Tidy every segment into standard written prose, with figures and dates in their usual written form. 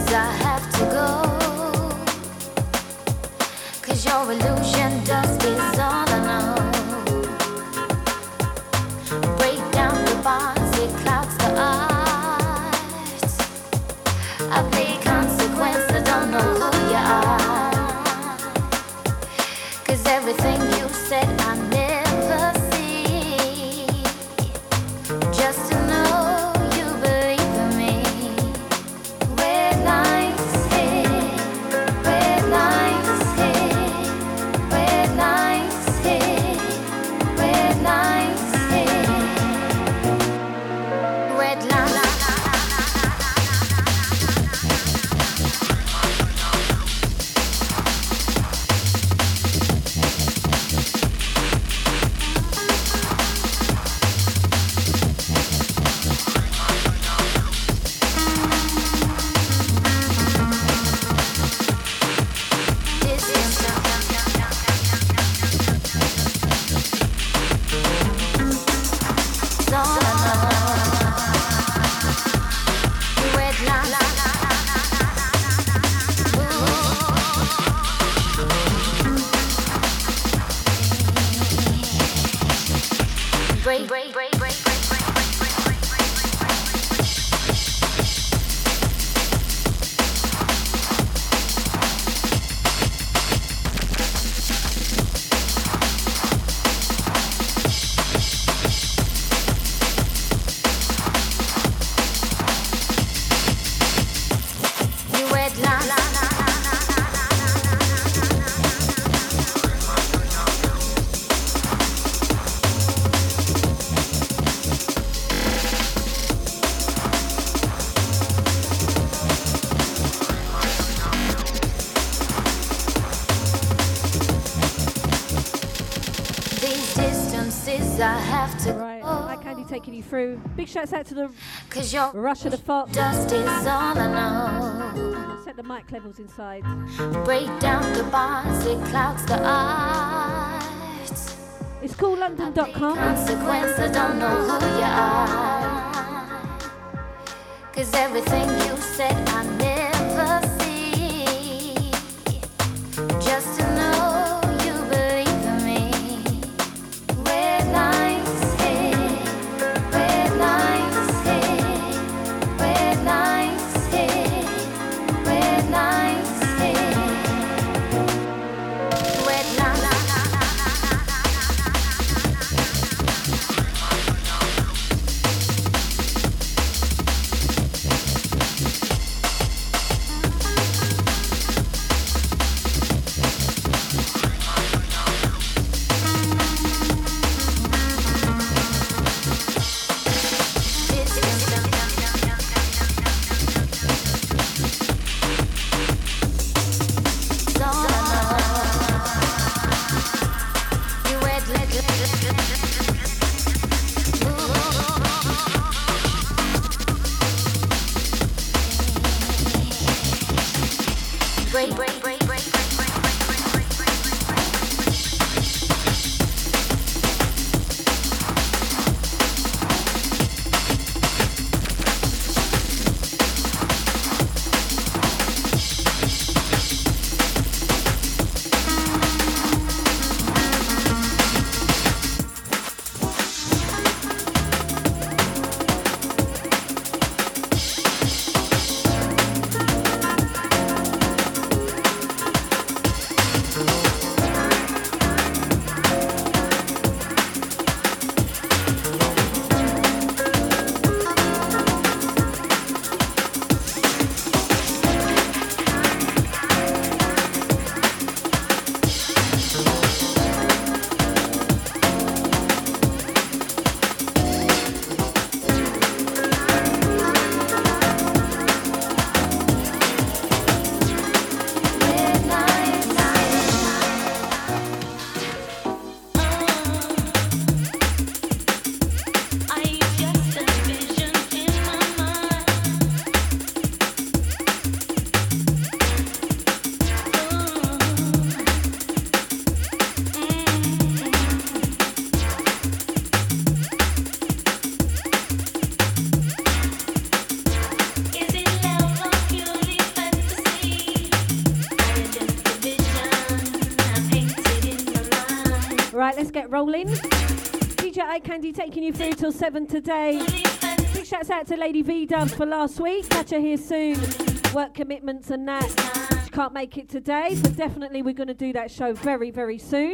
I have to go. 'Cause your illusion dust is all I know. Break down the bars, it clouds the arts. I pay consequence, I don't know who you are. 'Cause everything you said I never see. Just to know you believe in me. Red lights hit, red lights hit, red lights hit, red lights hit, red lights. Taking you through. Big shouts out to the 'Cause your Russia the Fox. Dust is all I know. Set the mic levels inside. Break down the bars, it clouds the arts. It's coollondon.com. Consequence, I don't know who you are. 'Cause everything you said I never see. Just to know you believe in me. Red lights hit, red lights hit, red lights hit, red lights hit, red lights. let's get rolling. DJ Eye Candy taking you through till 7 today. Big shouts out to Lady V Dubs for last week. Catch her here soon. Work commitments and that. She can't make it today, so definitely we're going to do that show very, very soon.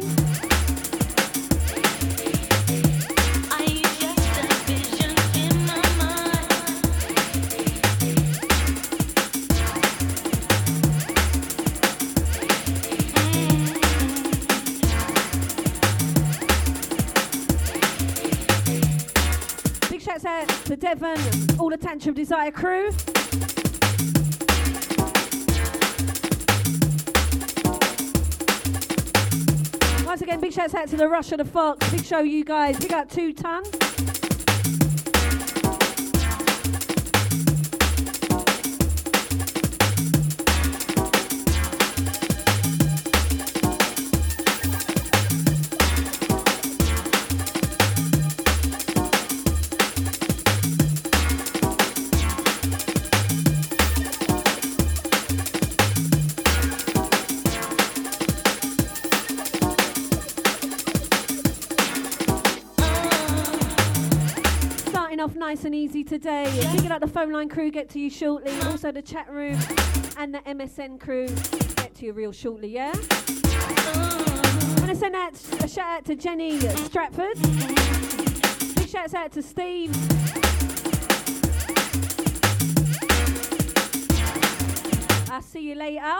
Out to Devon, all the Tantrum Desire crew. Once again, big shouts out to the Rush of the Fox. Big show, you guys. Big up 2 ton. Nice and easy today. Picking up the phone line crew, get to you shortly. Also the chat room and the MSN crew, get to you real shortly, yeah? I'm going to send out a shout out to Jenny Stratford. Big shouts out to Steve. I'll see you later.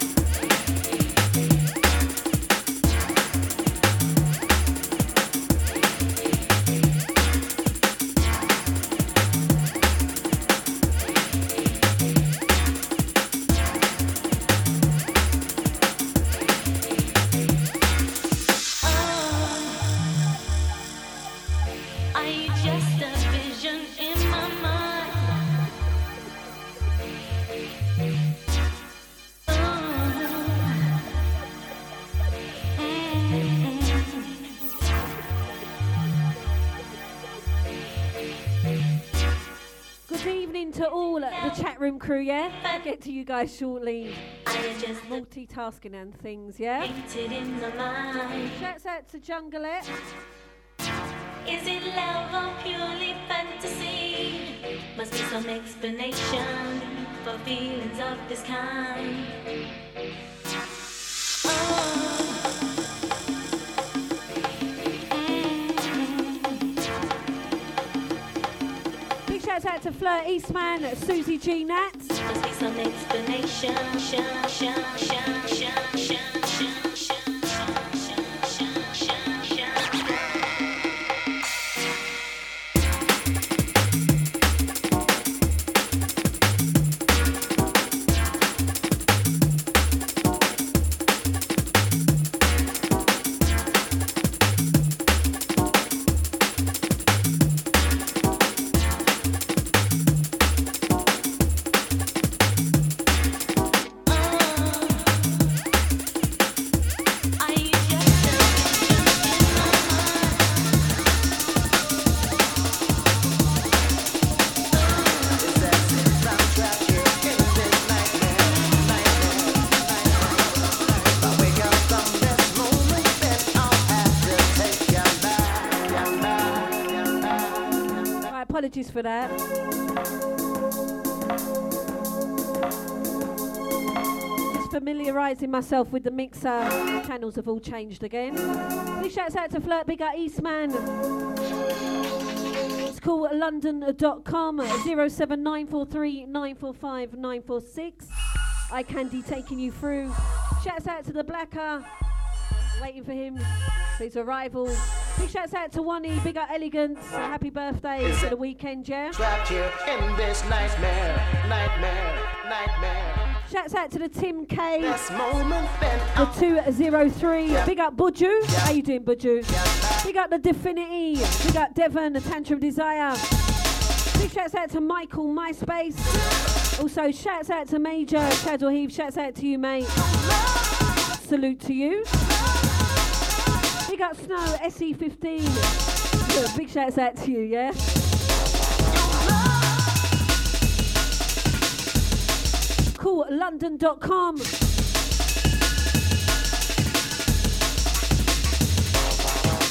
To all the chat room crew, yeah? I'll get to you guys shortly. Multitasking and things, yeah? Shouts out to Junglet. Is it love or purely fantasy? Must be some explanation for feelings of this kind. Shouts out to Fleur Eastman, Susie G. Nats. Must be some explanation. Apologies for that. Just familiarising myself with the mixer. Channels have all changed again. Big shouts out to Flirt Bigger Eastman. It's called london.com 07943945946. Eye Candy taking you through. Shouts out to the Blacker. Waiting for him for his arrival. Big shouts out to Wani, big up Elegance. Happy birthday for the weekend, yeah? Trapped here in this nightmare. Shouts out to the Tim K. This moment the 203. Big up Buju. How you doing, Buju? Big up the Definity. Big up Devon, the Tantrum Desire. Big shouts out to Michael, MySpace. Also, shouts out to Major, Chadwell Heath. Shouts out to you, mate. Salute to you. Big up Snow, SE15. Big shouts out to you, yeah? Cool, london.com.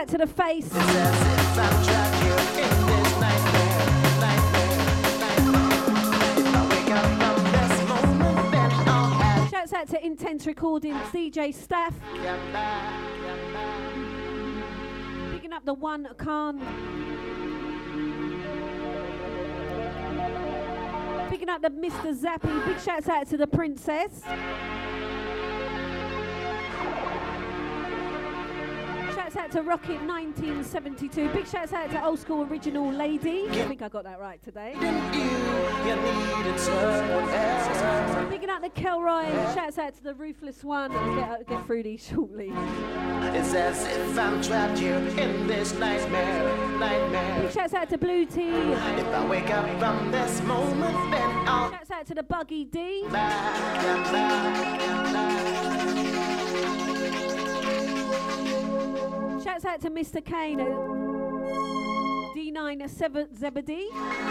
out to the face. It's as if I'm trapped here in this nightmare. If I wake up from this moment, then I'll have Shouts out to Intense Recordings, DJ Staff. Picking up the one Khan. Picking up the Mr. Zappy. Big shouts out to the Princess. Shouts out to Rocket 1972. Big shouts out to Old School Original Lady. I think I got that right today. you needed someone else. Picking up the Kelroy. Shouts out to the Ruthless One. I'll get through these shortly. It's as if I'm trapped here in this nightmare. Big shouts out to Blue Tea. If I wake up from this moment, then I'll Shouts out to the Buggy D. Shouts out to Mr. Kane. D97 Zebedee.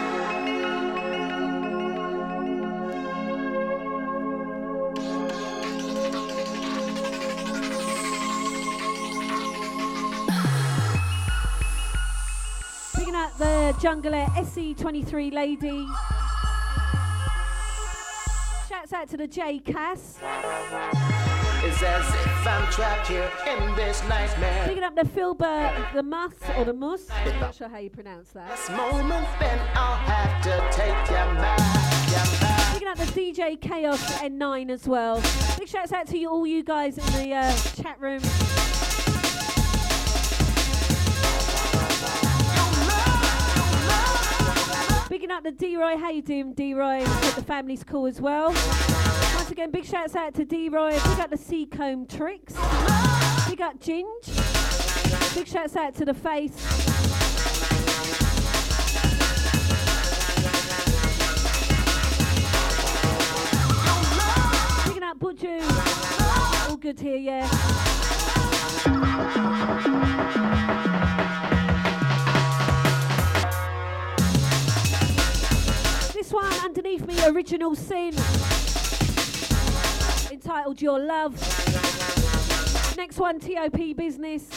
Picking up the Jungler SE23 lady. Shouts out to the J Cass. It's as if I'm trapped here in this nightmare. Picking up the Filbert, the Mus or the Mus. I'm not sure how you pronounce that. This moment, then I'll have to take you back. Picking up the DJ Chaos N9 as well. Big shouts out to all you guys in the chat room. Picking up the D-Roy. How you doing, D-Roy? Hope the family's cool as well. Once again, big shouts out to D-Roy. Pick up the Seacomb Tricks. Pick up Ginge. Big shouts out to the Face. Picking up Buju. All good here, yeah. This one underneath me, Original Sin. Entitled Your Love. Next one, TOP Business.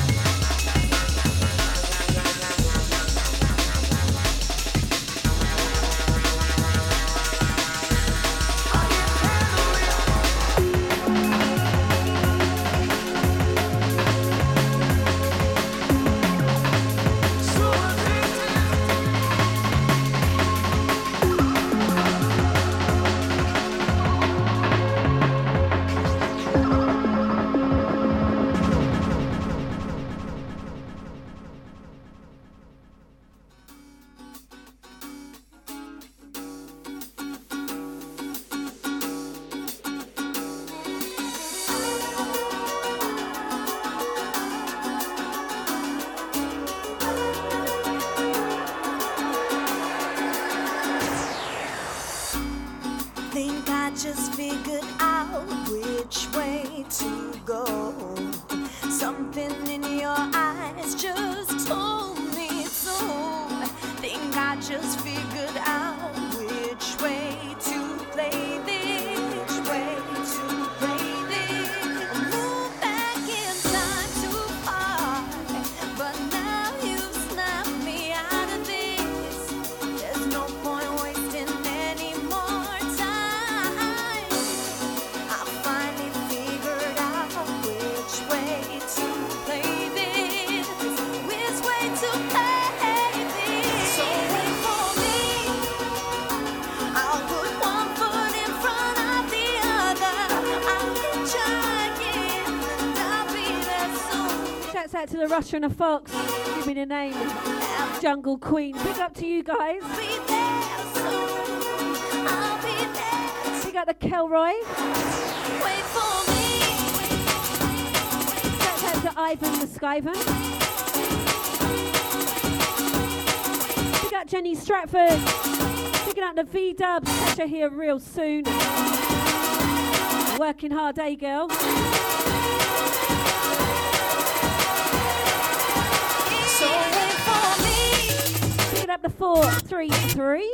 just figured out which way to go. Something in your eyes just told me so. Think I just figured out which way to play this, which way to play this. Move back in time too far, but now you've snapped me out of this. There's no point wasting any more time. I finally figured out which way to play this, which way to play this. So wait for me, I'll put one foot in front of the other. I'll keep trying, and I'll be there soon. Shouts out to the Russia and the Fox. Give me the name. Jungle Queen. Big up to you guys. I'll be there soon. I'll be there. Big up the Kelroy. Wait for me. Shouts out to Ivan the Skyvan. Big up Jenny Stratford. Picking up the V-Dubs. Catch her here real soon. Working hard, eh, girl? So wait for me. Picking up the 433.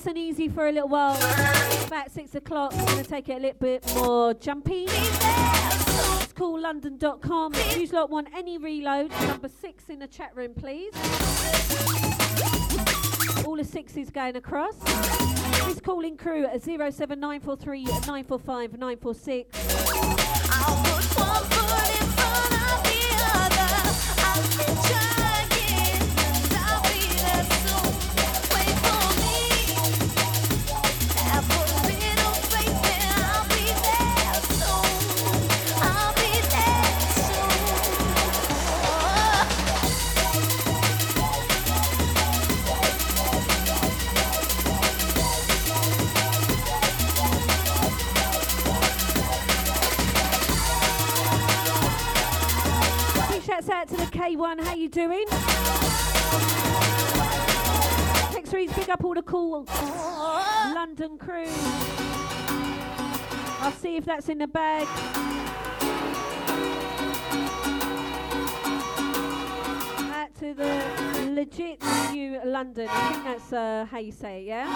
nice and easy for a little while. About 6 o'clock, we're going to take it a little bit more jumpy. It's called London.com. If you lot want any reload, number 6 in the chat room, please. All the 6s going across. This calling crew at 07943 945 946. I'll put one foot in front of the other. I'll be trying, I'll be there soon. Wait for me. Have a little faith and I'll be there soon. I'll be there soon. Shouts out to the K1, how you doing? Text reads, big up all the cool London crew. I'll see if that's in the bag. Out to the legit New London. I think that's how you say it, yeah?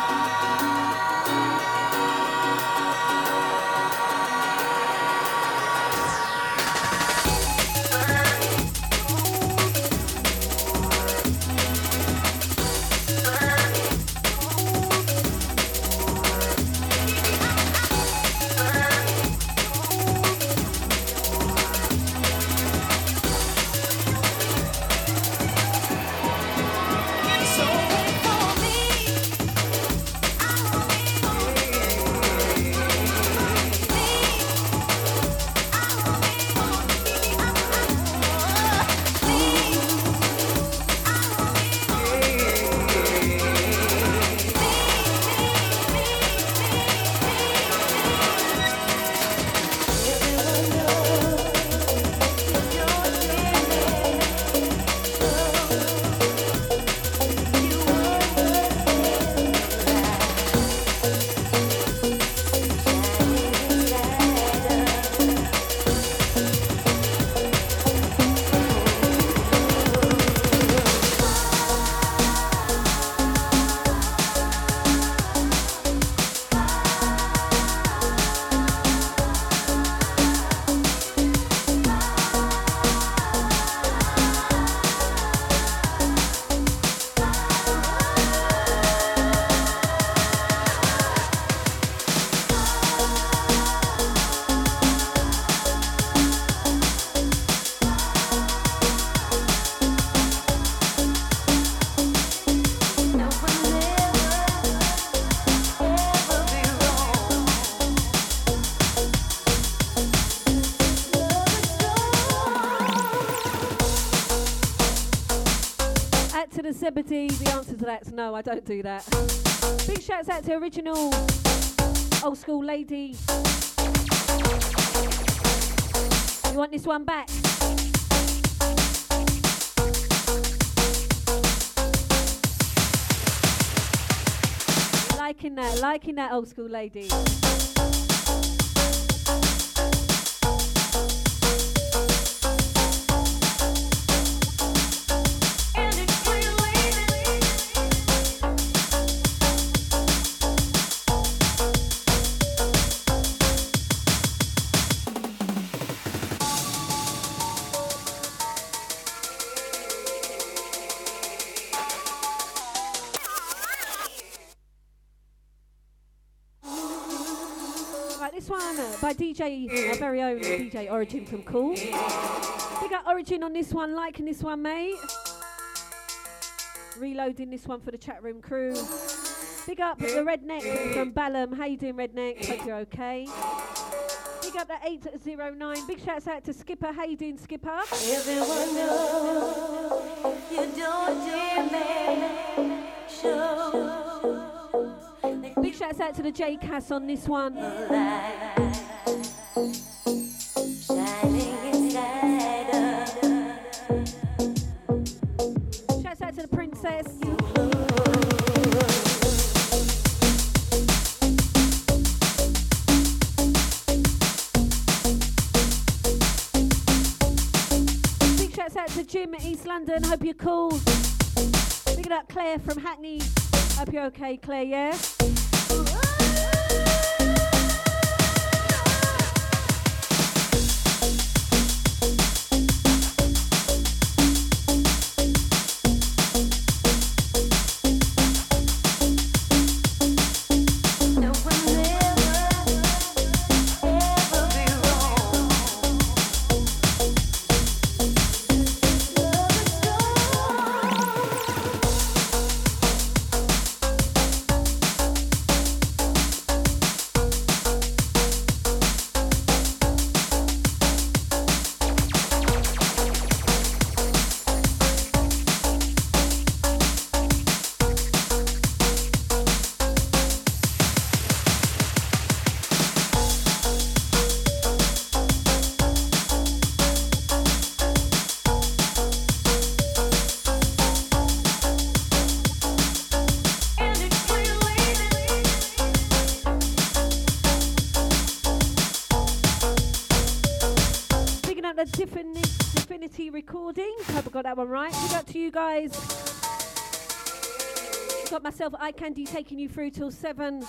Zebedee, the answer to that's no, I don't do that. Big shouts out to original old school lady. You want this one back? Liking that old school lady. By DJ, our very own DJ Origin from Cool. Big up Origin on this one, liking this one, mate. Reloading this one for the chat room crew. Big up the Redneck from Balham. How you doing, Redneck? Hope you're okay. Big up the 809. Big shouts out to Skipper. How you doing, Skipper? Everyone knows you don't demand show. Big shouts out to the J Cass on this one. Shouts out to the Princess. Big shouts out to Jim at East London. Hope you're cool. Big up Claire from Hackney. Hope you're okay, Claire, yeah? Definity Recordings. Hope I got that one right. Big up to you guys. Got myself Eye Candy taking you through till 7.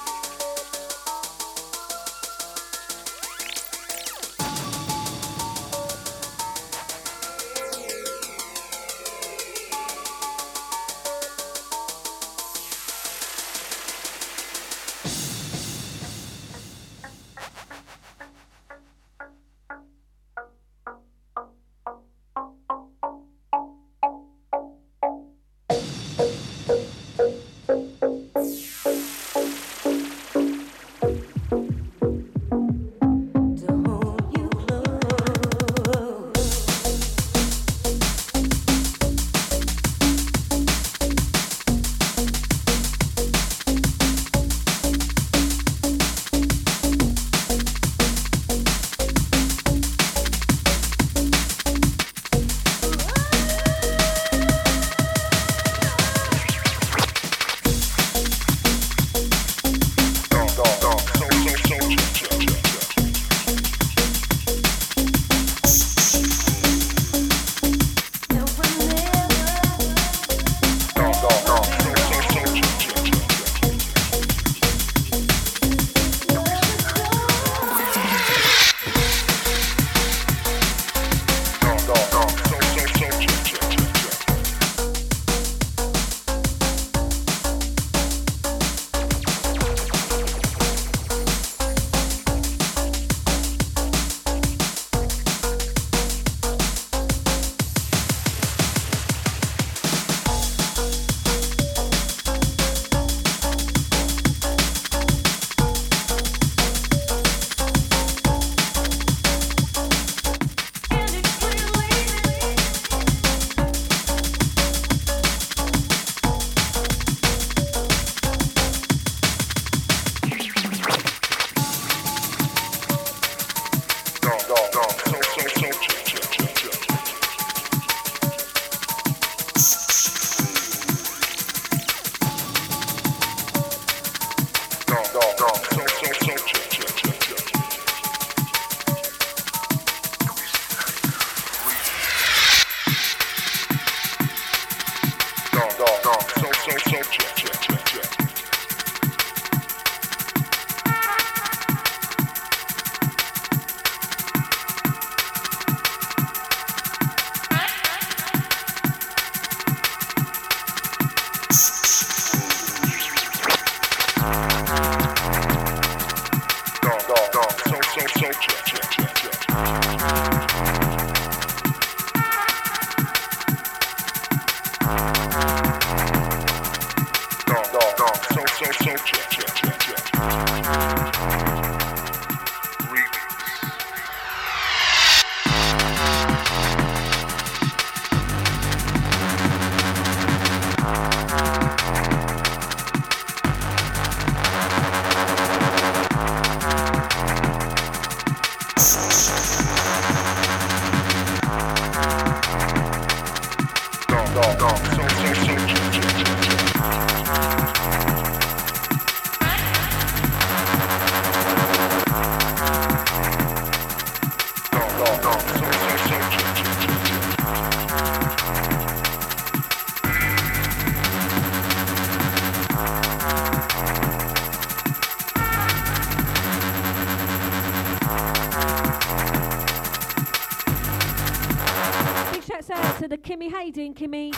to the Kimmy. How you doing, Kimmy?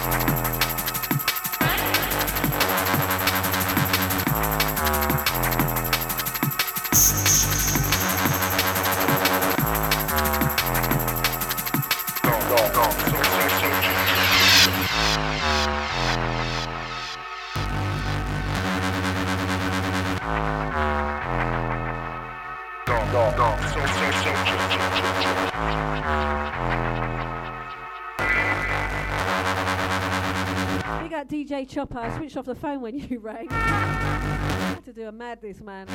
We got DJ Chopper. I switched off the phone when you rang. I had to do a madness, man.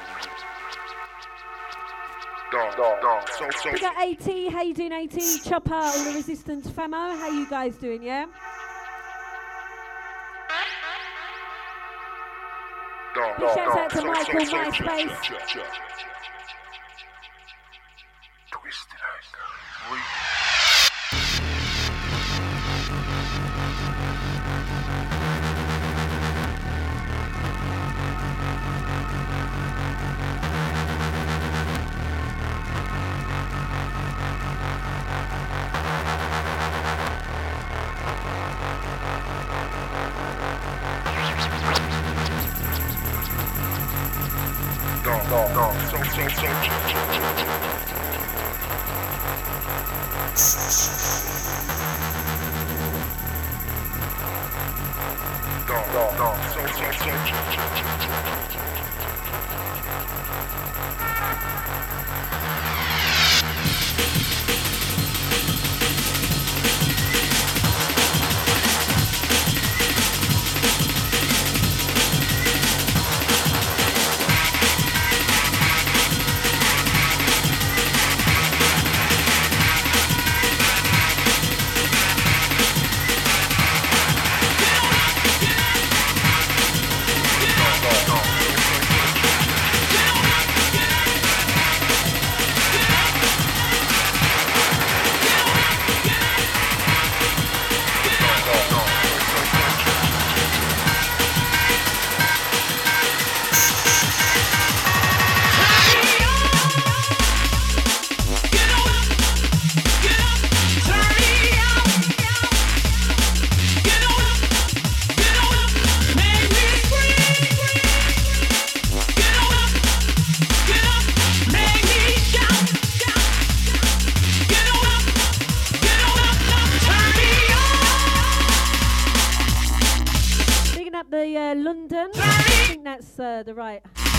We got AT. How you doing, AT? Chopper, all the Resistance famo. How you guys doing, yeah? Big shouts out to Michael, MySpace. London. I think that's the right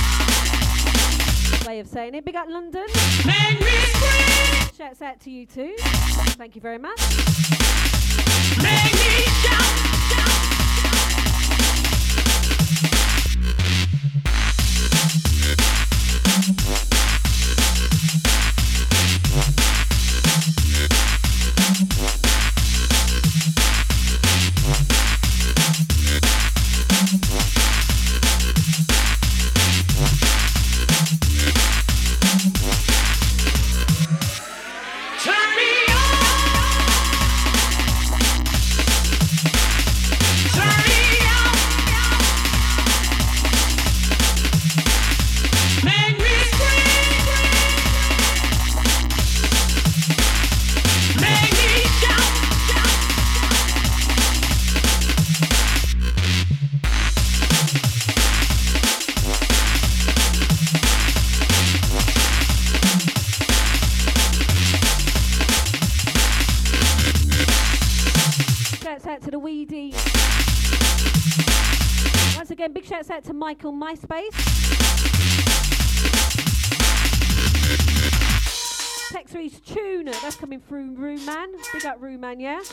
way of saying it. Big up London. Shouts out to you too. Thank you very much. Make me shout. Big shouts out to Michael, MySpace. Text reads tune. That's coming through Room Man. Big up Room Man, yeah?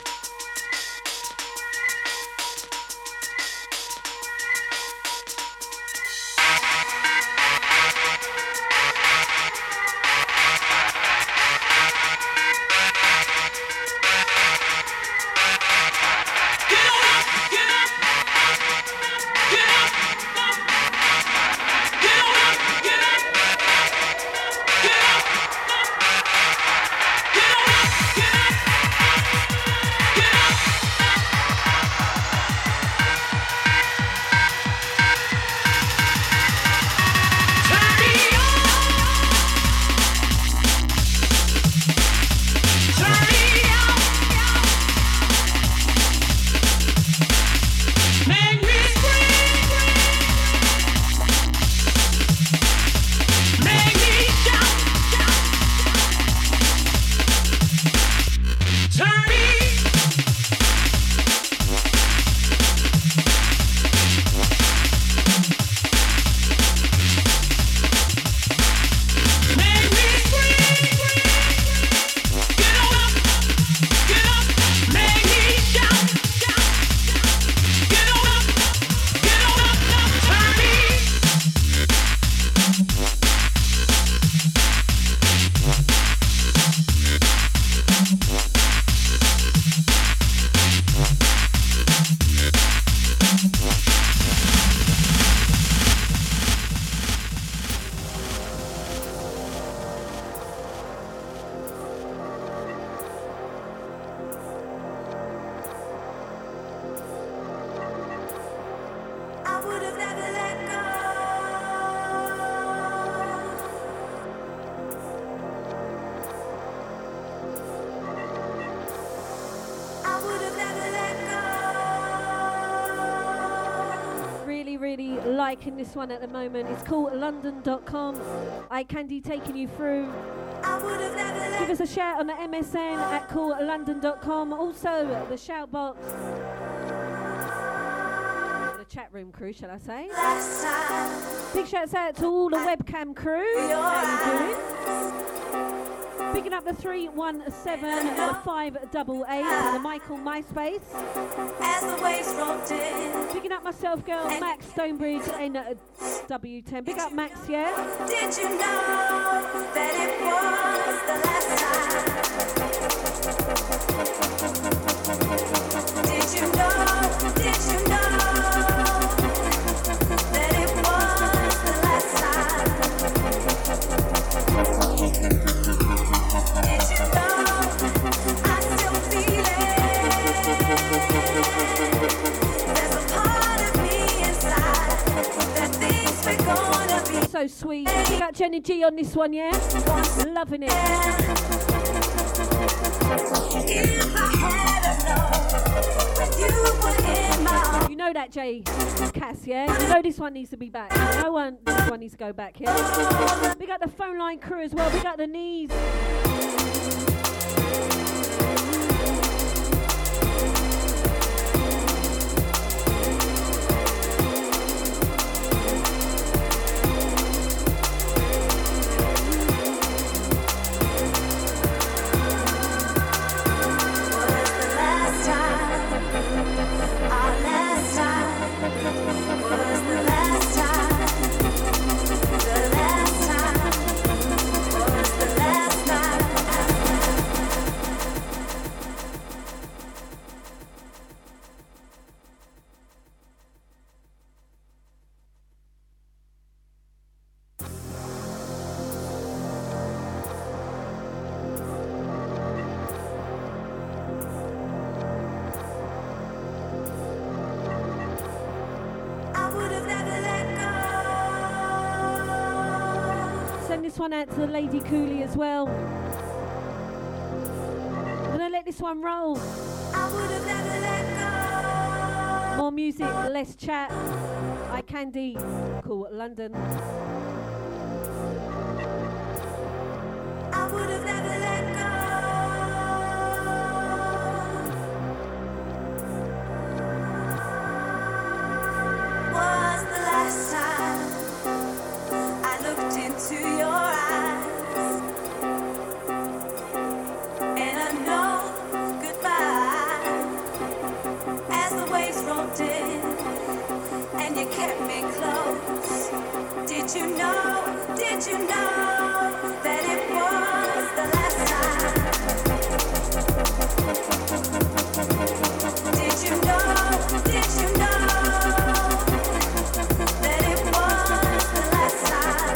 Get liking this one at the moment. It's called London.com. I Candy taking you through. Give us a shout on the MSN at callLondon.com. Also, the shout box. The chat room crew, shall I say. Big shouts out to all the webcam crew. How you doing? Picking up the 317 and the 588 and the Michael MySpace. As the waves rolled in. Picking up myself, girl, Max Stonebridge in W10. Big up Max, yeah? Did you know that it was the last time? Did you know that it was the last time? Did you know I still feel it? There's a part of me inside that thinks we're gonna be So sweet. Big up Jenny G on this one, yeah? Loving it. If I had known when you were in my arms. You know that, Jay Cass, yeah? You know this one needs to be back. No one, this one needs to go back, yeah? Big up the phone line crew as well. Big up the knees. This one out to Lady Cooley as well. I'm gonna let this one roll. More music, less chat. I Candy, cool London. I would have never let go. Was the last time I looked into your eyes, and I know goodbye as the waves rolled in, and you kept me close. Did you know that it was the last time? Did you know that it was the last time?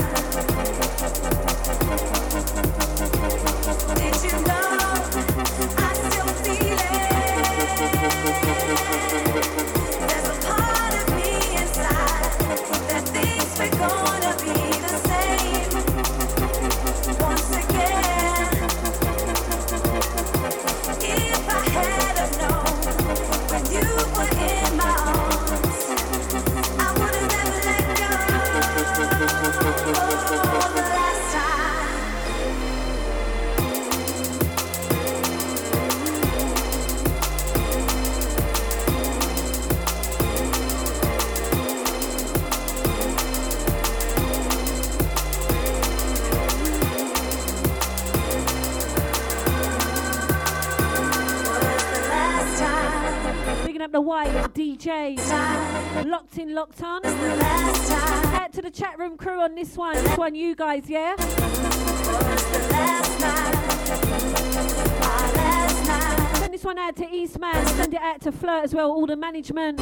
Did you know I still feel it? There's a part of me inside that thinks we're gonna be the same once again. If I had have known when you were in my arms, I would have never let go. The last time. Picking up the white DJ. Locked in, locked on. Out to the chat room crew on this one. This one, you guys, yeah? Send this one out to Eastman. Send it out to Flirt as well, all the management.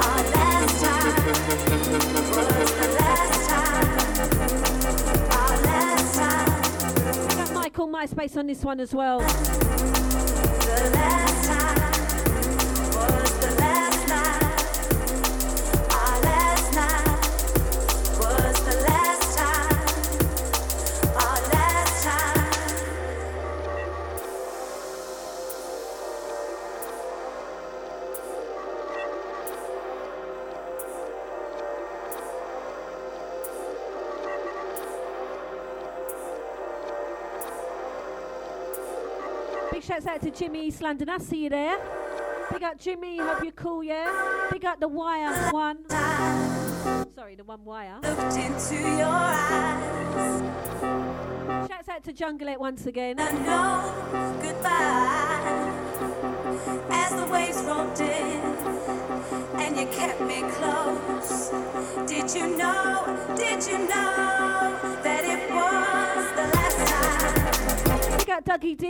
Got Michael MySpace on this one as well. The last time was the last night. Our last night was the last time. Our last time. Big shouts out to Jimmy East London. I see you there. Big up Jimmy, hope you're cool, yeah? Big up the wire one. Sorry, the one wire. Looked into your eyes. Shouts out to Junglet once again. And no goodbye. As the waves rolled in and you kept me close. Did you know that it was the last time? Big up Dougie D.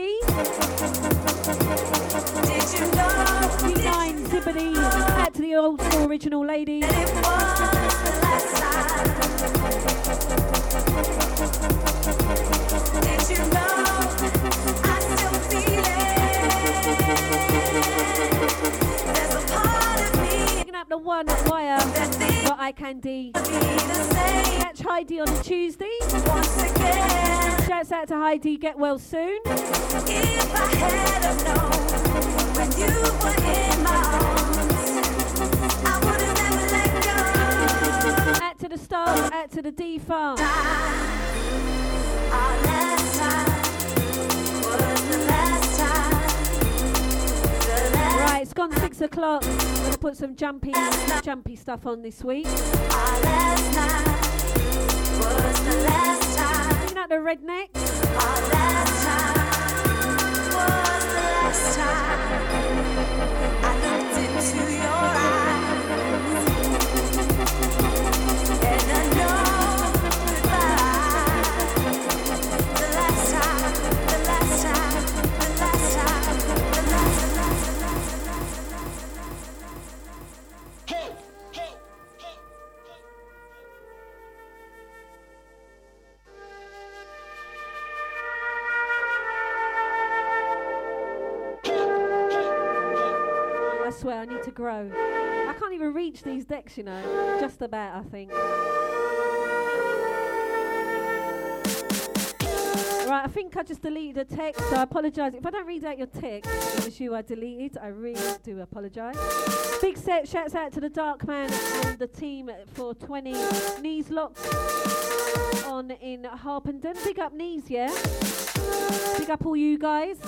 Did you know? D9 Zibbity. Out to the old school original lady. That it was the last time? Did you know? I still feel it. There's a part of me Picking up the one wire that thinks for I Can D. the same. Catch Heidi on a Tuesday. Once again, Shouts out to Heidi. Get well soon. if I had have known when you were in my arms, I would have never let go. Out to the stars. Out to the D farm. Our last time was the last time. The last Right, it's gone 6 o'clock. I'm gonna put some jumpy stuff on this week. Our last night was the last time. Picking up the redneck. Our last time was the last time. I looked into your eyes, and I know goodbye. The last time, the last time, the last time, the last I swear I need to grow. I can't even reach these decks, you know. Just about, I think. Right, I think I just deleted a text, so I apologise. If I don't read out your text, it was you I deleted. I really do apologise. Big set, shouts out to the Darkman and the team for 20 knees locked on in Harpenden. Big up knees, yeah? Big up all you guys.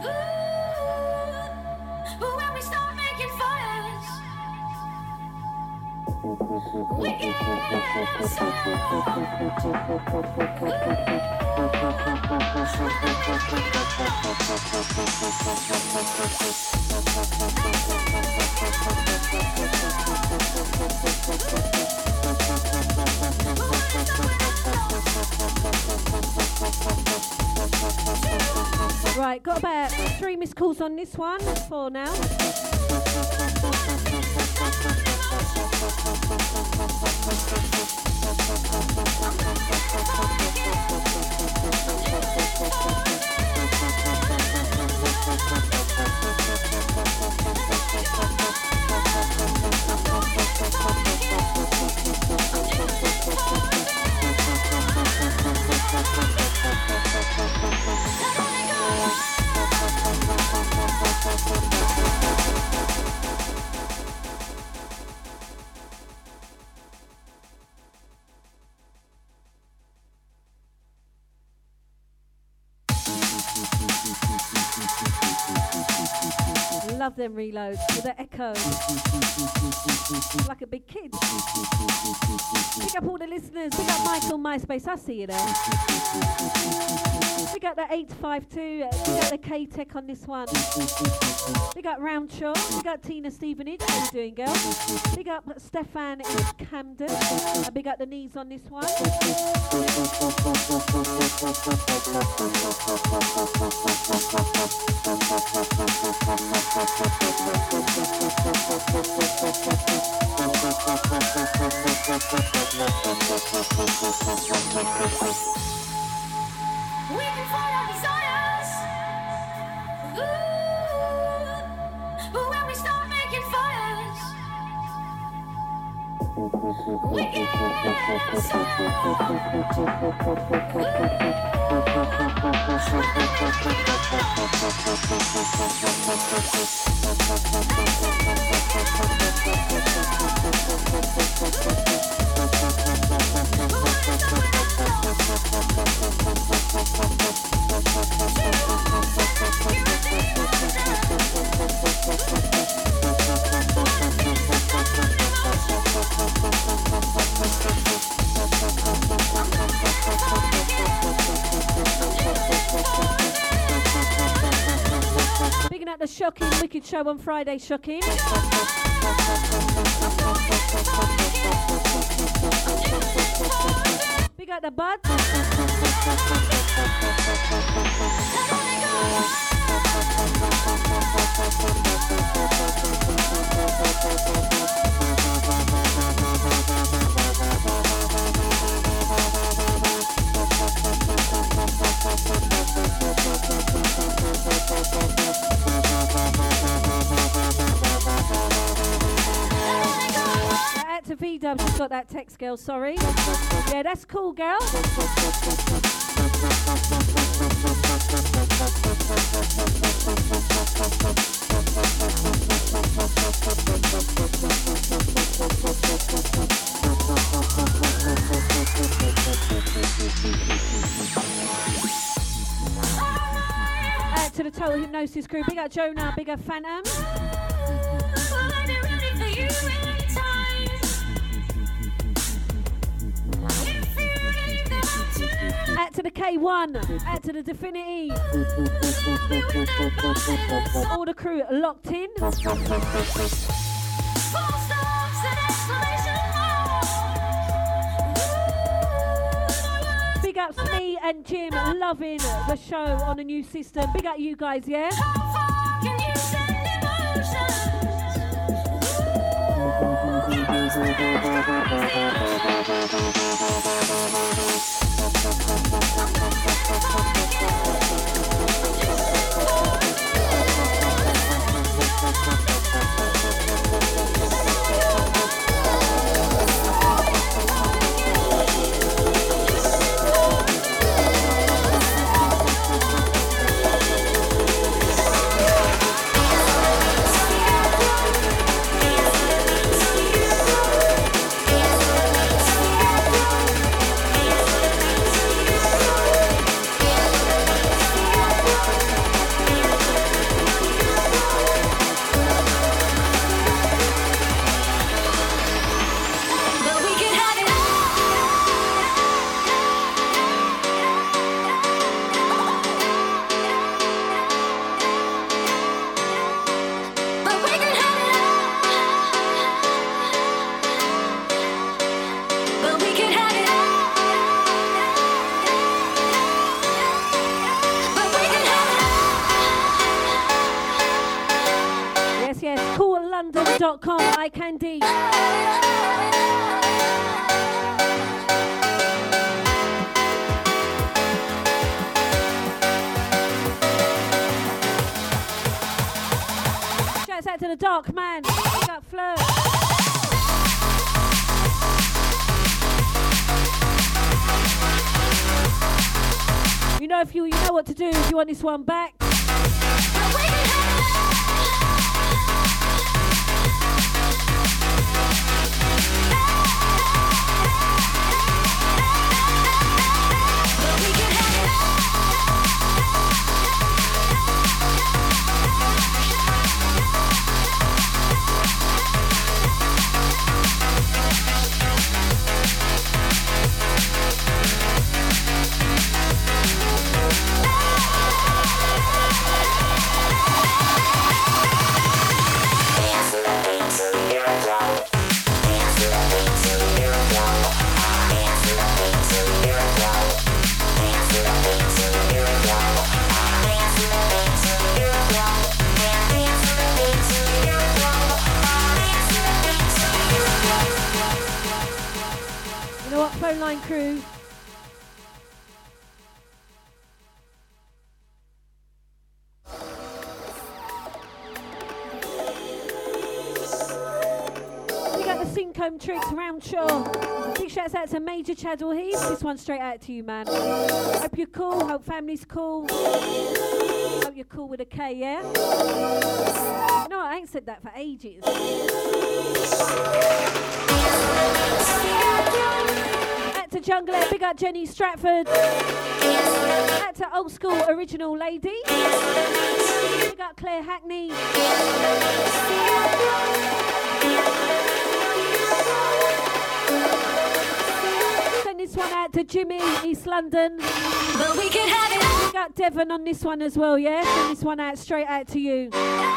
When we start making fires, we get Right, got about 3 missed calls on this one. 4 now. Love them reloads with the echo. Like a big kid. Pick up all the listeners. Pick up Michael MySpace. I see you there. Pick up the 852. Pick up the K-Tech on this one. Pick up Roundshaw. Pick up Tina Stevenage. How you doing, girl? Pick up Stefan in Camden. And pick up the knees on this one. we can fight our desires. When we start making fires, we get Picking up the Shocking Wicked show on Friday, Shocking. Big up the Bud. Out to V-Dub, she's got that text, girl, sorry. Yeah, that's cool, girl. Out to the Total Hypnosis crew, big up Jonah, big up Phantom. Out to the K1, out to the Definity. All the crew locked in. Big ups me and Jim, loving the show on the new system. Big up you guys, yeah? london.com, iCandy. Shouts out to the Dark Man. We got Flirt. You know, you know what to do if you want this one back. Phone line crew. We got the Syncombe Tricks Roundshaw. Big shouts out to Major Chadwell Heath. This one's straight out to you, man. Hope you're cool. Hope family's cool. Hope you're cool with a K, yeah? No, I ain't said that for ages. To Jungle, big up Jenny Stratford. Out to Old School Original Lady. Big up Claire Hackney. Send this one out to Jimmy, East London. But we can have it. Big up Devon on this one as well, yeah? Send this one out straight out to you.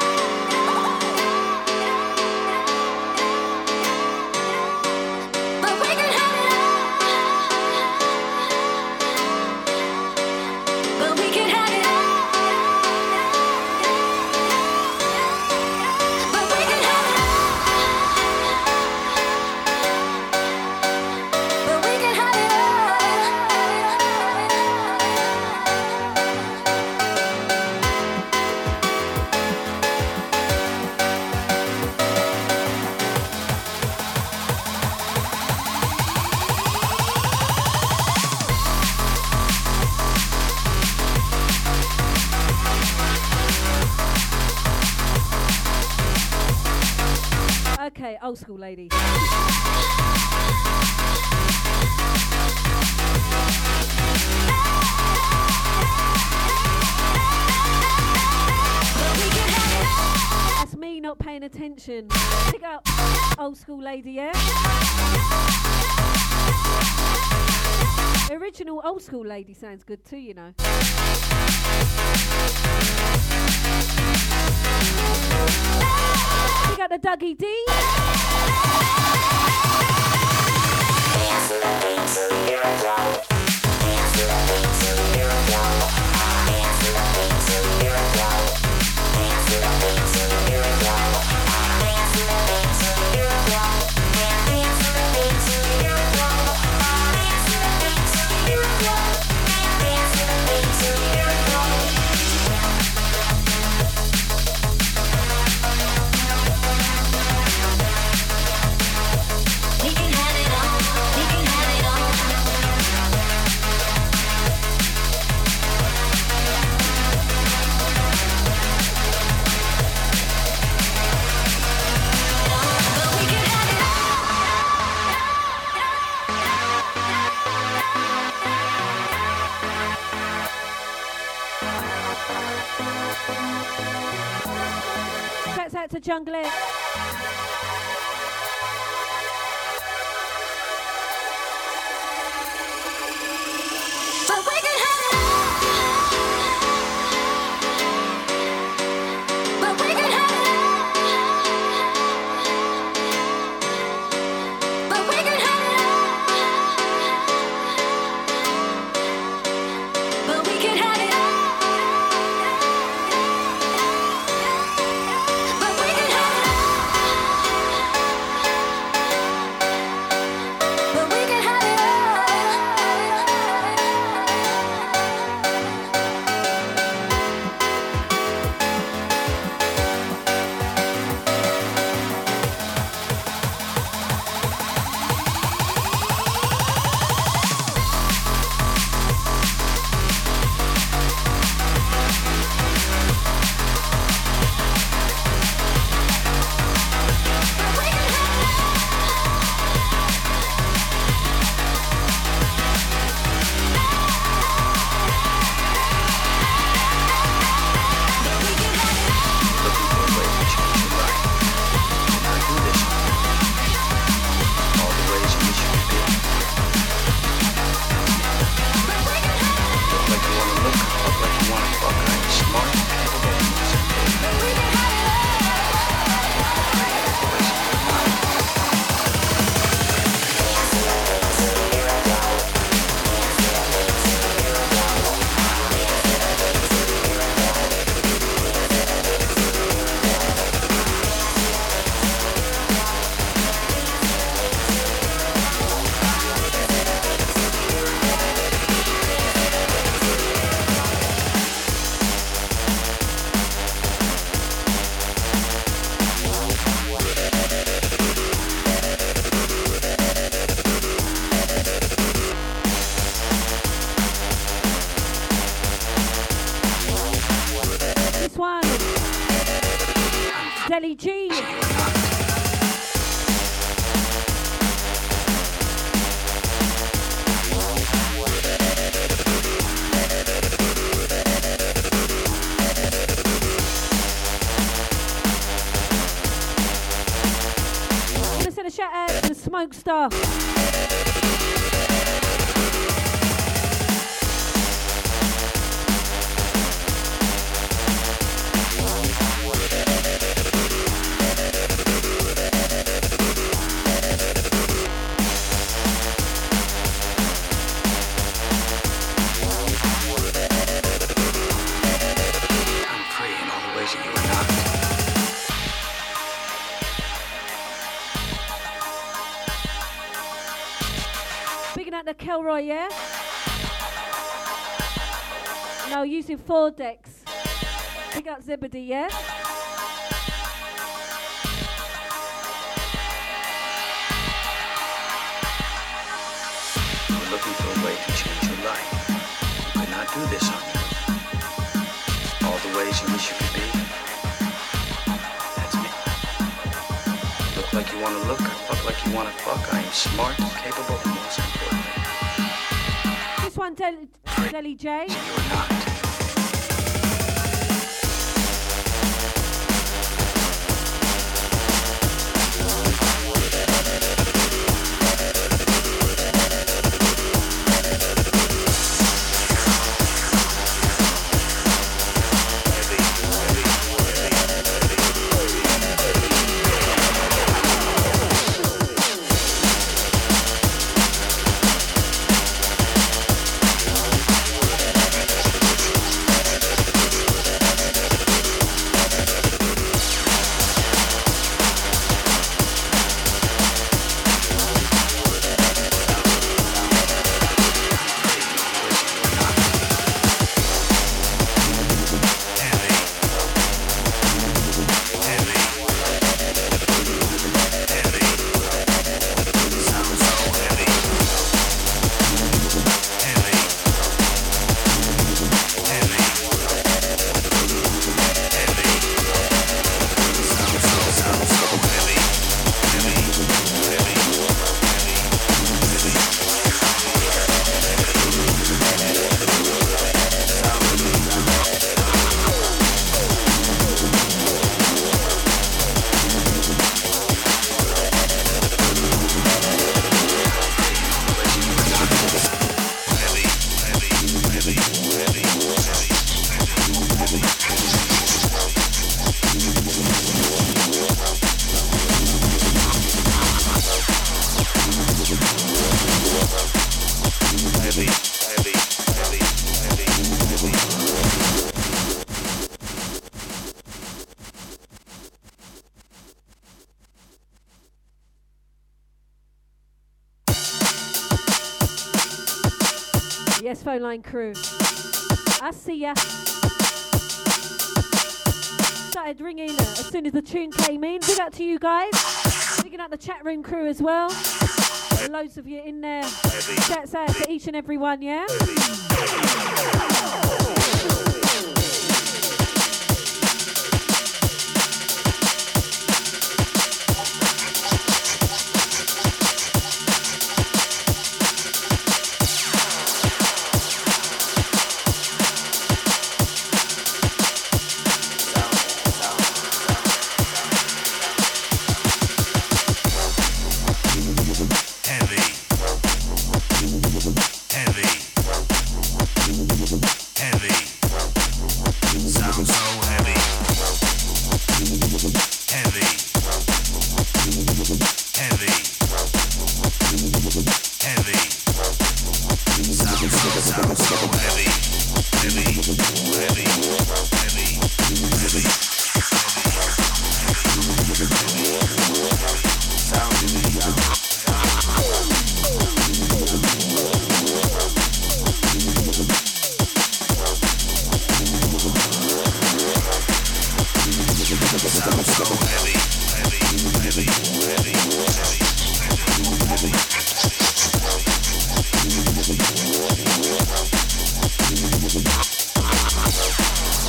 Okay, Old School Lady. That's me not paying attention. Pick up Old School Lady, yeah? Original Old School Lady sounds good too, you know. We got the Dougie D. Out to Jungle. Deli G. Gonna send a shout out to the Smoke Star. The Kelroy, yeah? No, using 4 decks. Pick up Zebedee, yeah? You're looking for a way to change your life. You cannot do this on your own. All the ways you wish you could be, that's me. Look like you want to look, or fuck like you want to fuck. I am smart, capable, and most important. This one, Deli J. You're not. Yes, phone line crew. I see ya. Started ringing as soon as the tune came in. Big up to you guys. Bigging up the chat room crew as well. Loads of you in there. Shouts out to each and every one, yeah?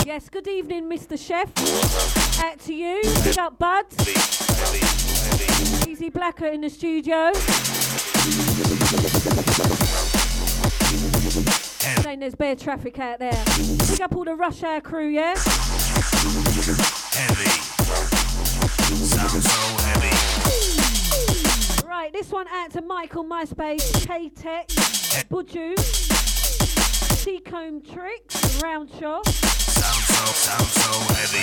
Yes, good evening, Mr. Chef. Out to you. Big up, Bud. Easy Blacker in the studio. Saying there's bare traffic out there. Big up all the rush hour crew, yeah? Heavy. Sounds so heavy. Right, this one out to Michael, MySpace, K-Tech, Buju, Seacombe Tricks, Roundshaw. Sounds so heavy.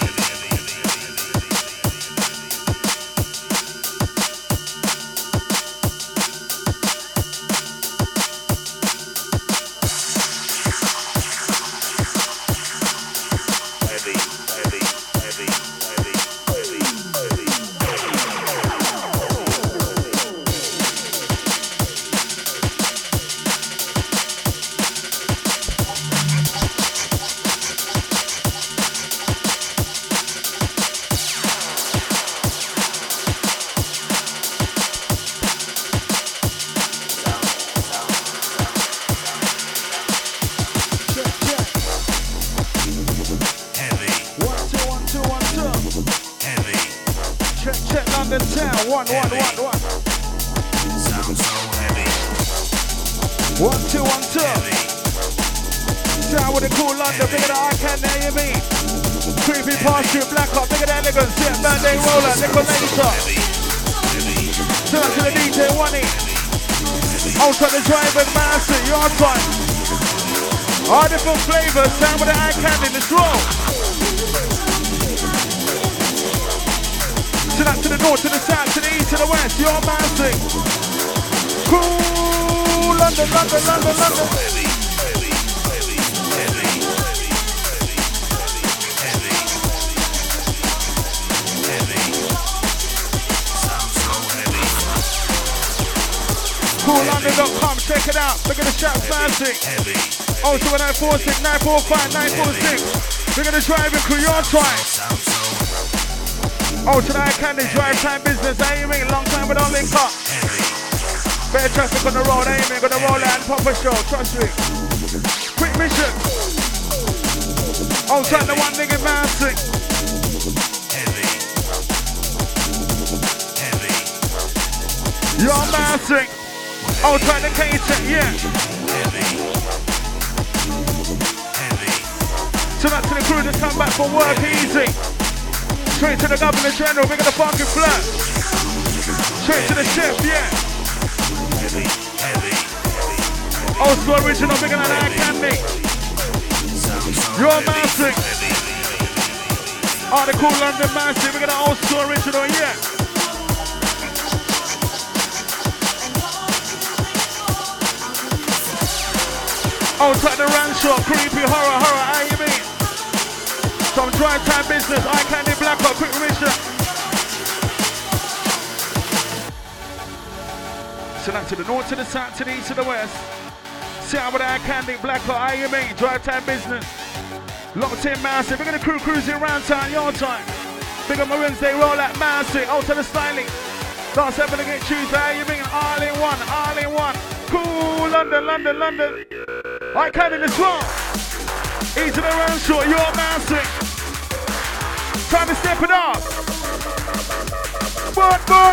All different flavors, sound with the eye candy, let's roll. Turn up to the north, to the south, to the east, to the west, you're bouncing. Cool, London, London, London, London. CoolLondon.com, check it out, look at the shots bouncing. Also 946 945 946. Look at the driving crew, your time. Oh, tonight candy drive time business. Aiming, long time without link up. Better traffic on the road, aiming, gonna roll out and pop a show, trust me. Quick mission. Oh, turn the one nigga bouncing. You're bouncing. Oh, turn the K-Tech, yeah. Tonight to the crew just come back from work easy. Straight to the Governor General, big of the funky flat. Straight to the chef, yeah. Old school original, bigger than eye candy. You're massive. Oh, the cool London massive, bigger than old school original, yeah. Oh, take the Ranshaw, creepy horror, how you mean? Some drive time business, eye candy, black up, quick mission. Select to the north, to the south, to the east, to the west. See out with eye candy, black up, how you mean? Drive time business. Locked in massive, we're gonna crew cruising around town, your time. Big up my Wednesday, roll out massive, out to the styling. Last 7 against Tuesday, how you mean? All in one, all in one. Cool, London, London, London. I can't in this one. E to the round short, you're massive. Time to step it up. But.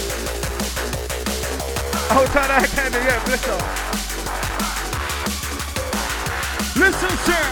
Oh, time I can't do, yeah, bless up. Listen, sir.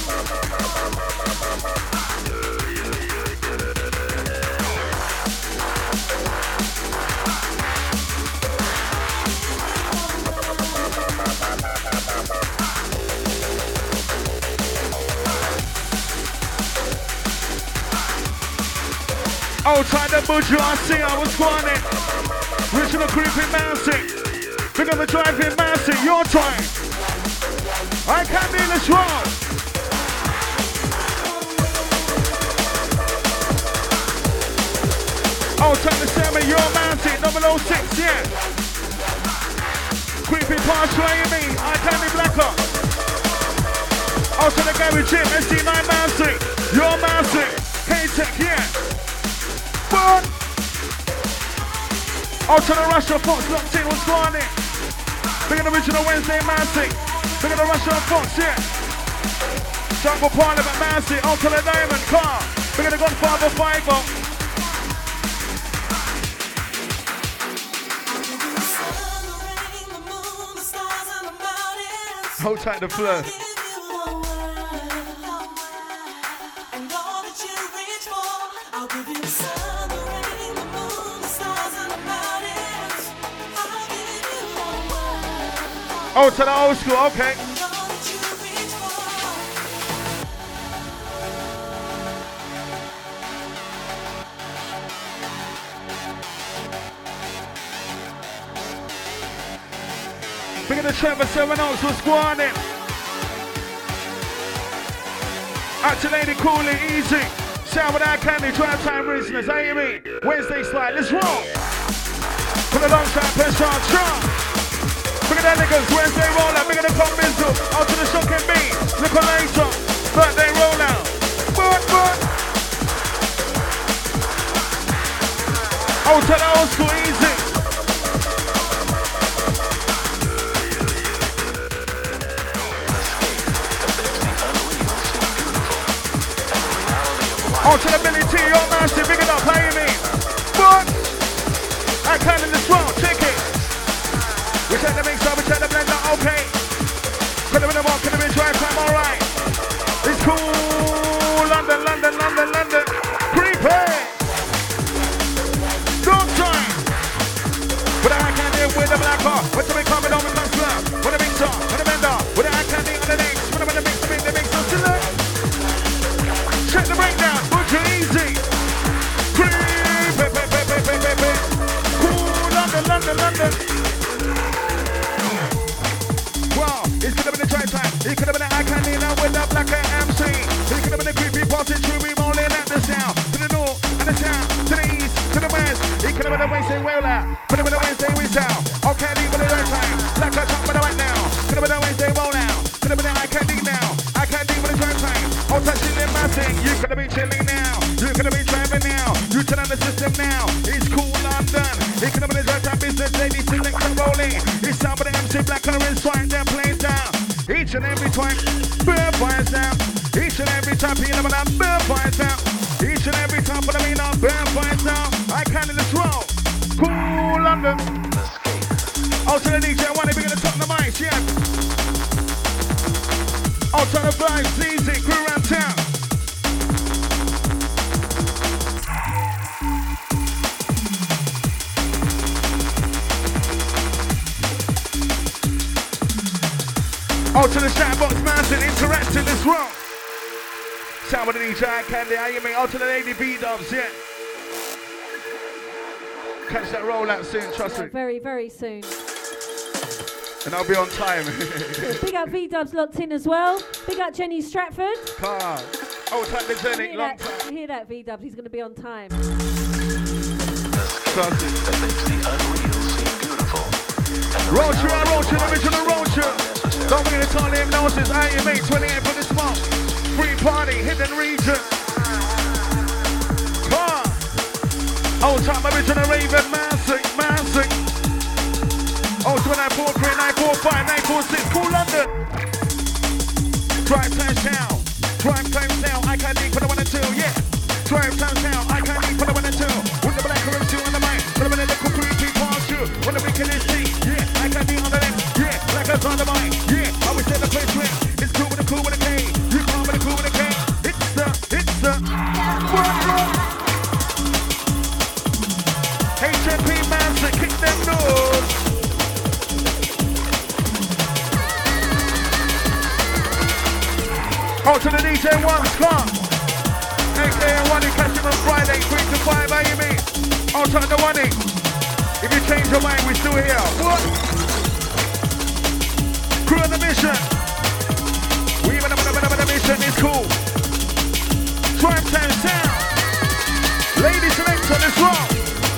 Outside the bush, I see I was squatting. Original creepy massive. Big up the driving massive, your time. I can't be in this road. Outside the 7, your massive, 006, yeah. Creepy pass, what you mean? I can't be blacker. Outside the garage gym, SC9 massive, your massive. K-Tech, yeah. Burn! Out to the Russia Fox, locked in, what's going on? Big at the original Wednesday Massive. Big at the Russia Fox, yeah. Jungle Parliament, Massey, onto the Diamond Car. We're gonna go Father Fiber. Hold tight the flow. Oh, to the old school, okay. Big of the Trevor 7 Oaks was squatting. Out to Lady Cooley, easy. Sound with our candy, drive time business, how you mean? Wednesday slide, let's roll. Put it alongside, press on, strong. Big of the niggas, Wednesday roll out. Big of the pop mizzle, out to the shocking beat. Look on later, Thursday roll out. But. Out to the old school, easy. On to the Billy T, your massive, big it up, how you mean? What? I can in this round, check it. We check the mixer, we check the blender, okay. Could have been a walk, could have been drive time, alright. It's cool, London. Creepy. Don't time. With the eye candy, with the black car. What's the big coming on with the slap? With the mixer, with the blender, with the eye candy on the next. With the mix, the mix, still there. Check the breakdown. Easy. Cool, London. Wow, it could have been a try time. It could have been an eye candy now with the black MC. It could have been a creepy passing through, we rolling at the sound. To the north and the south, to the east, to the west. It could have been a Wednesday whale out. Could have been a Wednesday we sound. Okay, leave it at the right time. Black eye top with the right now. Could have been a Wednesday roll out. Could have been an eye candy now. Eye candy with the right time. Oh, touching in my thing. You could have been chilling now. You could have been driving now. You turn on the system now. It's cool, London. It could have been a drive time business. Ladies select and rolling. It's time for the MC Black Current swine. They're playing down. Each and every time, burn fires down. Each and every time, you know when I'm burn fires down. Each and every time, but I mean, I'm burn fires down. I can't in this row. Cool, London. Out to the DJ, one, we're gonna top the mics, yeah. Out to the vibes, easy, crew around town. Out to the chat box, Mountain, interacting this room. Sound with the DJ Candy, how you mean? Out to the Lady B-Dubs, yeah. Catch that roll out soon, trust me. Very, very soon. And I'll be on time. Big up V-Dubs locked in as well. Big up Jenny Stratford. Car. Oh, type the Jenny, long time. You hear that, V-Dubs? He's going to be on time. Roacher, original Roacher. Don't forget to tell him noses, how you mate, 28 for this month. Free party, hidden region. Car. Old time original Raven, Massic. Old 943, 945, 946, cool London. Drive times down, I can't leave for the 1 and 2, yeah. Drive times down, I can't leave for the 1 and 2. With the black currency on the mic, with the little creepy past you. When the weekend is see, yeah, I can't leave on the left, yeah. Black us on the mic, yeah. I always say the place where it's cool with a K. You come with a cool with a K. It's the HMP Master, kick them doors. Out to the DJ One Scott. AKA One, catch him on Friday, 3 to 5, how you mean? Out to the One. If you change your mind, we're still here. What? Crew on the mission. We even the mission is cool. Drive time sound. Ladies select on this rock.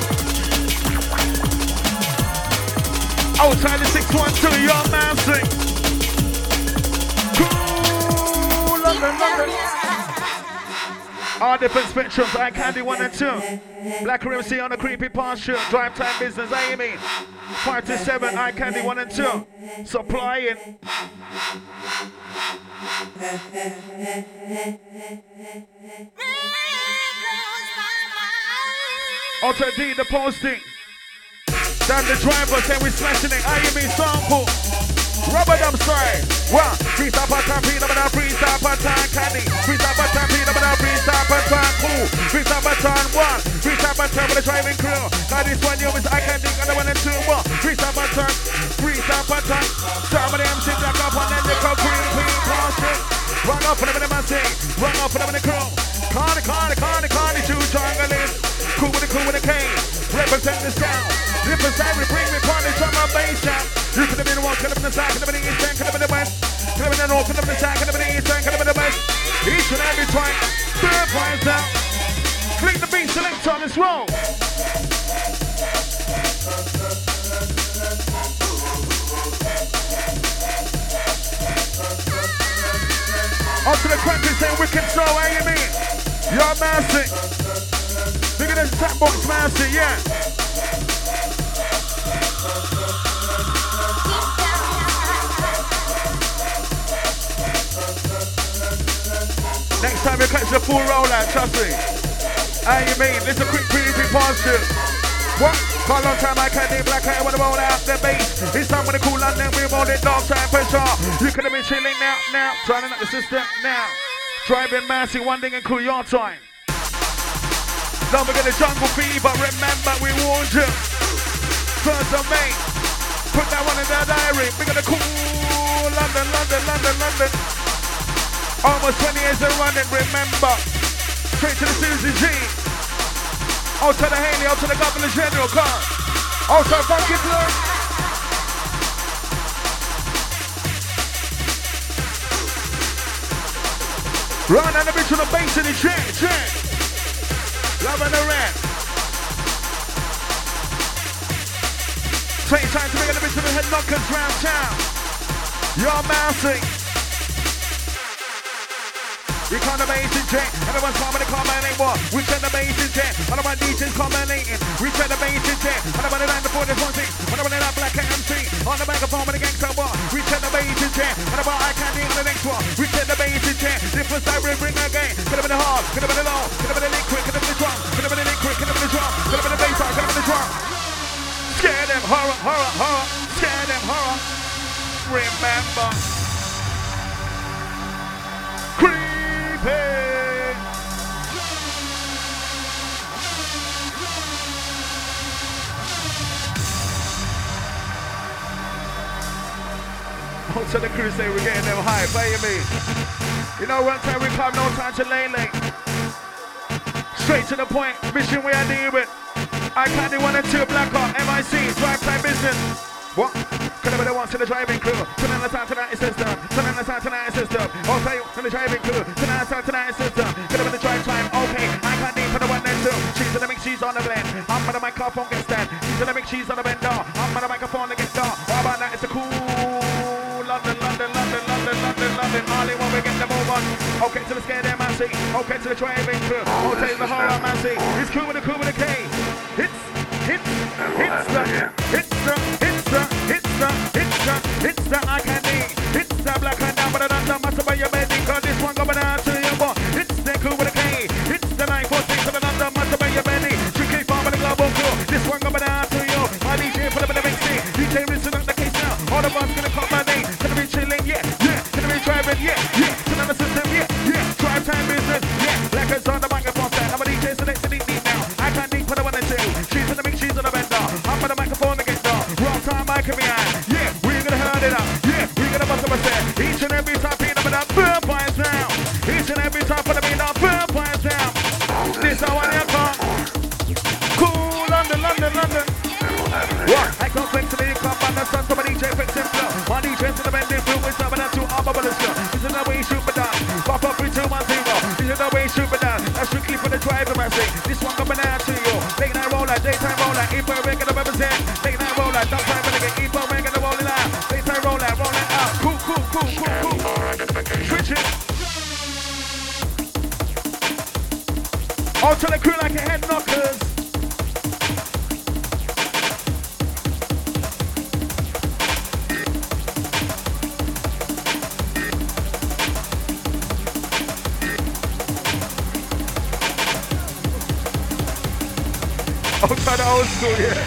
Outside the 612, your man sing. London. All different spectrums, I Candy 1 and 2. Black MC on the creepy pasture, drive time business, how you mean? 5 to 7, I Candy 1 and 2. Supplying. Ultra D, the posting. Down the driver, say we smashing it. I mean sample. Rubber dub style. One, freestyle pattern, freestyle pattern, candy. Freestyle pattern, freestyle pattern, cool. Freestyle pattern, one. Freestyle pattern with the driving crew. Now this one, you miss I can think other one and two more. Freestyle pattern, freestyle pattern. Some of them sit back up and then they go green, past it. Run up for them in the massing. Run up for them in the crew. Carney, two junglers. Cool with a K. Represent the sound. Different sound, we bring me party from my bass sound. You could have been the one, could have been the side, could have been the east end, could have been the west. Could have been the north, could have been the south, could have been the east end, could have been the west. Each and every time, third finds out. Click the beat select on this roll. On to the country saying wicked soul, how you mean? You're massive. Bigger than Tap Box massive, yeah. Next time you catch the full rollout, trust me. How you mean? Listen quick preview past you. What? For a long time I can't do black hair when I roll out the bass. It's time when the cool and then we roll it dog time for sure. You could have been chilling now. Turning up the system now. Driving massive, one thing and cool your time. Don't forget the jungle fever, remember we warned you. 1st of May. Put that one in the diary. We got the cool London. Almost 20 years of running, remember. Straight to the Susie G. Out to the Haley, out to the Governor General, car. Out to Funky Blur. Run on the bitch on the bass in the chain. Love and the red. Same time to make the bitch on the head knockers round town. You're mousing. We call the bass in chain. Everyone's calling the combinate war. We turn the bass in chain. All of my DJs combinating. We turn the bass in chain. All of my line before this one thing. All of my that black MC. On the microphone with the gangster war. We turn the bass in chain. All of my I can't deal with the next one. We turn the bass in chain. Different style we bring again. Could have been the hard. Could have been the low. Could have been the liquid. Could have been the drum. Could have been the liquid. Could have been the drum. Could have been the bass line. Could have been the drum. Scare them horror. Scare them horror. Remember. Creepy. To the crew say we're getting them high, baby. You know one time we come, no time to lay. Straight to the point, mission we are dealing with. I can't do 1 and 2, Black Hawk, MIC, drive time business. What? Could have been the one to the driving crew. Turn on the time tonight system. Turn on the time tonight system. Okay, to the driving crew. Turn on the time tonight system. Could have been the drive time. Okay, I can't deal for the 1 and 2. She's in the mix, she's on the blend. I'm on the microphone, get stand. She's in the mix, she's on the bend down. I'm on the microphone, get down. How about that? It's a cool London. Harley when we get the move on. Okay, to the scare them, man, see. Okay, to the driving crew. Okay, to the horror, man, see. It's cool with a K. It's the I can D. It's the black and down, but I don't know much about your baby, cause this one going out to your boy. It's the cool with a K. It's the 946, but I don't know much about your baby. Tricky farm with a global crew. This one going out to you. My DJ for the bit of mixing. DJ listen up the case now. All of us gonna call my name. Gonna be chilling, yeah. Gonna be driving, yeah. Turn on the system, yeah. Drive time business, yeah. Black is on the microphone stand. I'm a DJ selecting it deep now. I can't deep for the 1 and 2. She's in the mix, she's on the bender. I'm on the microphone to get down. Wrong time, I can be on. Yeah, we're gonna hurt it up. Yeah, we're gonna bust up a set. Each and every time, beat up with that burn points down. Each and every time, for the beat up, burn points down. This how I come. Cool, London. What? I come quick to the come on the sun, so my DJ fix him flow. My DJ's in the bending through with some of that 2 armor bullets. This is the way you shoot me down. Pop up 3, 2, 1, 0. This is the way you shoot me down. That's strictly for the driver, man. This one coming out to you. Take that roller, daytime roller. Epo, we're gonna represent. Take that roller, don't time for the game. Epo, we're gonna roll it out. Daytime roller, roll it out. Cool. Switch it. All to the crew like a head knockers. Outside the old school, yeah.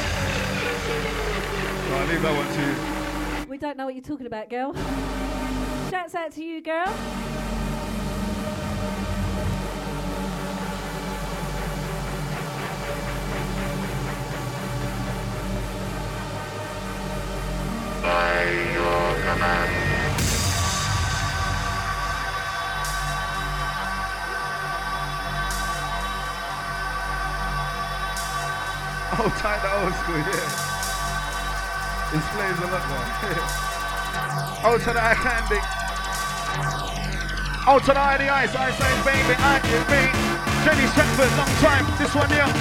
I'll leave that one to you. We don't know what you're talking about, girl. Shouts out to you, girl. By your command. Outside the old school, yeah. Explains a lot, man. Out to the eye candy. Out to the eye of the ice. I say, baby, I give me. Jenny Stratford, long time. This one here.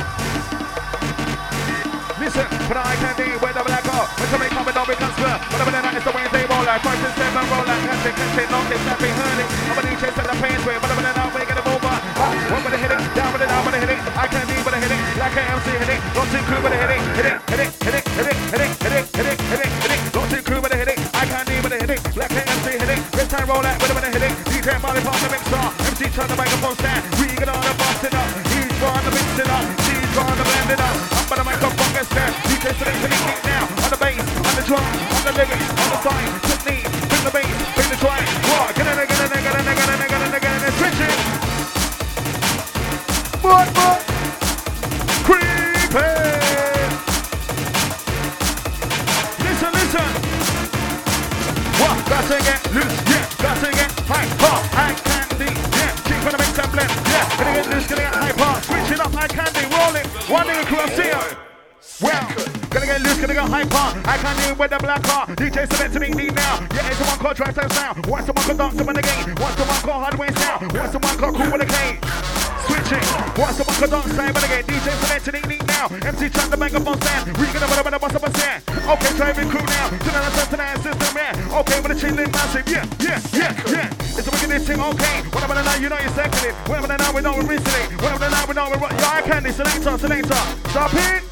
Listen, put the eye candy, where the black go. When somebody come and don't be transfer. Whatever the night is the way they roll like. First and seven roll like. Can't take long, it's not be hurting. I'm a DJ set the pains way. Whatever the night, we get it over. One with the hit it, down with it, down with the hit it. I can't leave with a hit it. Like an MC hit it. Don't think crew with a hit it. Hit it, hit it, hit it, hit it, hit it, hit it, hit it, hit it, hit it. Don't think crew with a hit it. I can't leave with a hit it. Like an MC hit it. This time roll out with a hit it. DJ Molly Park the mix star. MC turn the microphone stand. We get on the busting up. He's gone to mix it up. She's gone to blend it up. I'm by the microphone get stand. DJ select to the kick now. On the bass, on the drum, on the lyrics, on the side. Technique, bring the bass, bring the drive. What? Get in, get in, get in, get in, get in, get in, get in. Switch it. What? Creeping. Listen. What? Got to get loose, yeah. Got to get hyper, high candy, yeah. Keep on the mix and blend, yeah. Gonna get loose, gonna get hyper. Switch it up, high candy, roll it. One nigga cross here. Well, gonna get loose, gonna go hyper. I can't deal with the black car. DJ select to me now. Yeah, it's the one called drive time sound. What's the one called dance in the game? What's the one called hardware sound? What's the one called cool with a K? Switch it. What's the one called dance time in the game? DJ select to me now. MC track the microphone stand. We gonna run up a stand. Okay, driving crew now. To the system, yeah. Okay, with a chilling massive. Yeah. It's a wickedest thing, okay. Whatever the night, you know you're second it. Whatever the night, we know we're rinsing it. Whatever the night, we know we're yeah, I candy. Selector. Stop it.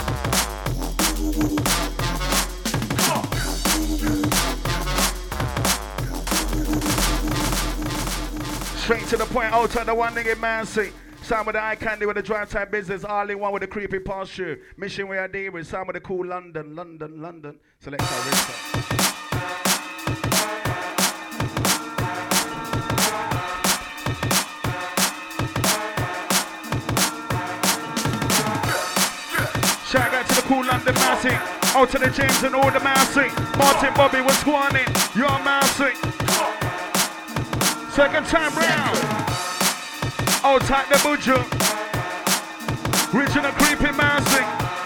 Straight to the point, out to the one nigga man see. Some with the eye candy with the drive time business, all in one with the creepy posture. Mission we are dealing with, some with the cool London. Select our wrist. Shout out to the cool London Massey. Out to the James and all the Massey. Martin Bobby was squanning. You're Massey. Second time round. Outside the Buju. Original creepy Massey.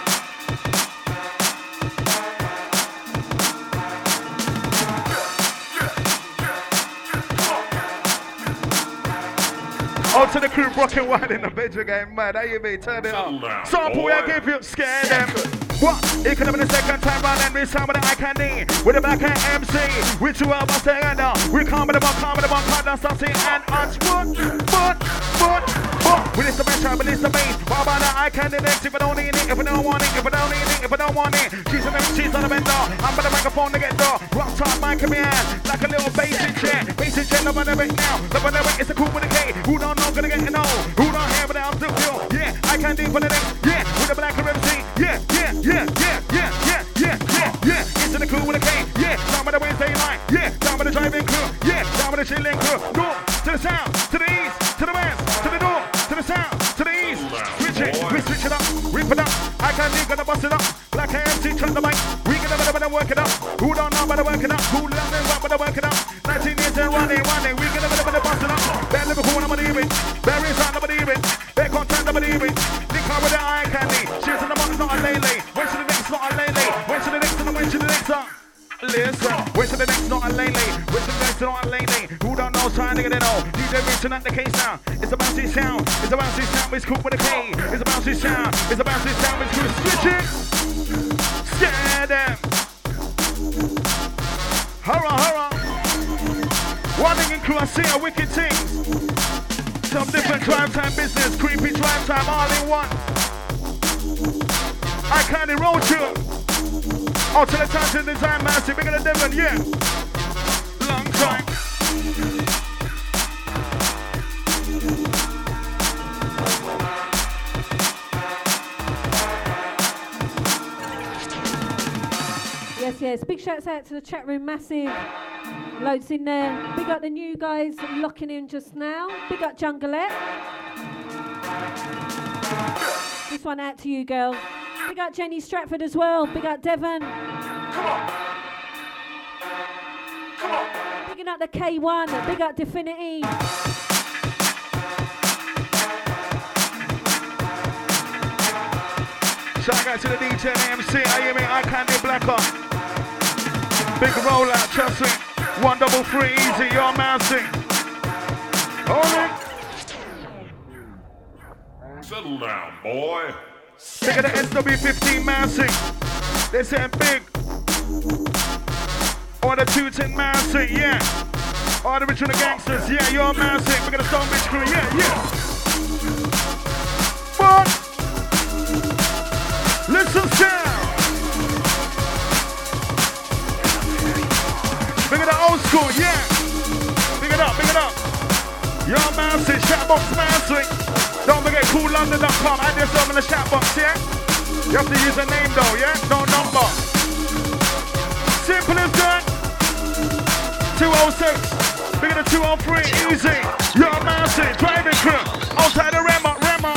Out to the crew, rocking wide in the bedroom game, mad. How you mean? Turn it up. Sample where I give you, scare them. What? It could have been the second time round and this time with the eye candy. With the black hair MC. With two of us together. We come with the bunk, cut down something and us. But. We list the match, we list the main. What about the eye candy next? If I don't need it, if I don't want it, if I don't need it, if I don't want it. She's on the bender. I'm by the microphone to get door. Rock top mic in my hand. Like a little basic chair. Love on the bit now. Love on the bit, it's a cool with a K. Who don't know, gonna get to know. Who don't have it, I'm still feel. Yeah, I can't do for the next. Yeah, with the black MC. Yeah. Into the cool with a K. Yeah, down by the Wednesday night. Yeah, down by the driving crew. Yeah, down by the chilling crew. North to the south, to the east, to the west, to the north, to the south, to the east. Switch it, we switch it up, rip it up. I can't do, gonna bust it up. Black MC, track the mic. We gonna work it up. Who don't know, better work it up. Who love them, better work it up. 19 years and running. We gonna bust it up. Bad Liverpool, nobody even. Barry's on, nobody even. Their contact, nobody even. Nick with the eye candy. She's in the box, not a lay. Went to the next, not a lay. Went to the next, and went to the next. Listen, went to the next, not a lay. Went to the next, not a lay. Who don't know, trying to get it all. DJ Rich, not the case now. It's a bouncy sound. It's a bouncy sound. It's cool with a K. It's a bouncy sound. It's a bouncy sound. It's cool. Switch it. Scare them. Hurrah. One thing in crew, I see a wicked thing. Some different drive time business, creepy drive time, all in one. I can't road you. Out to the time to the design massive, bigger than Devon, yeah. Long time. Yes. Big shouts out to the chat room, massive. Loads in there. Big up the new guys locking in just now. Big up Jungleette. This one out to you, girl. Big up Jenny Stratford as well. Big up Devon. Bigging up the K1. Big up Definity. Shout out to the DJ and MC. I hear me, I Candy Blacker. Big rollout, trust me. 133 easy, you're mousing. Hold it. Settle down, boy. Big of the SW15 mousing. They saying big. Or the 210 mousing, yeah. All the original gangsters, yeah, you're mousing. Big of the Stone Bitch crew, yeah. What? Listen sound. Big it up old school, yeah. Big it up. Your mousing, Chatbox mousing. Don't forget coollondon.com. Add yourself in the chatbox, yeah. You have to use a name though, yeah. No number. Simple as that. 206. Big it up 203. Easy. Your mousing, driving crew. Outside the Rema.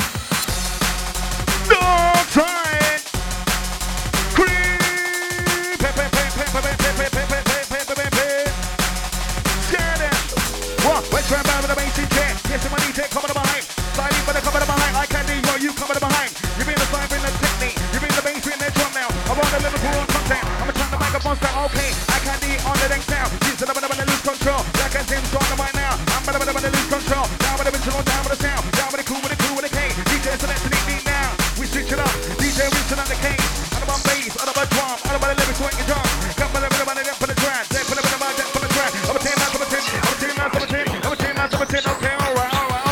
No time. Try back with the main DJ. Yes, my DJ coming behind. Sliding for the cover behind. I can't do you coming behind. You bring the slide, bring the technique. You bring the bass, bring the drum now. I want the Liverpool on content. I'm trying to back up on style. Okay, I can't do on the next now. She's the number lose control. Black and Tim's on the right now. I'm gonna lose control. Down with the original, down with the sound. Down with the cool, with the K. DJ selecting it now. We switch it up. DJ reaching on the K. Out of my bass, out of my drum, out of my lyrics, what you drum. Come for the for the track. Then for the track. I'm a 10 now, I'm a 10. Okay, alright.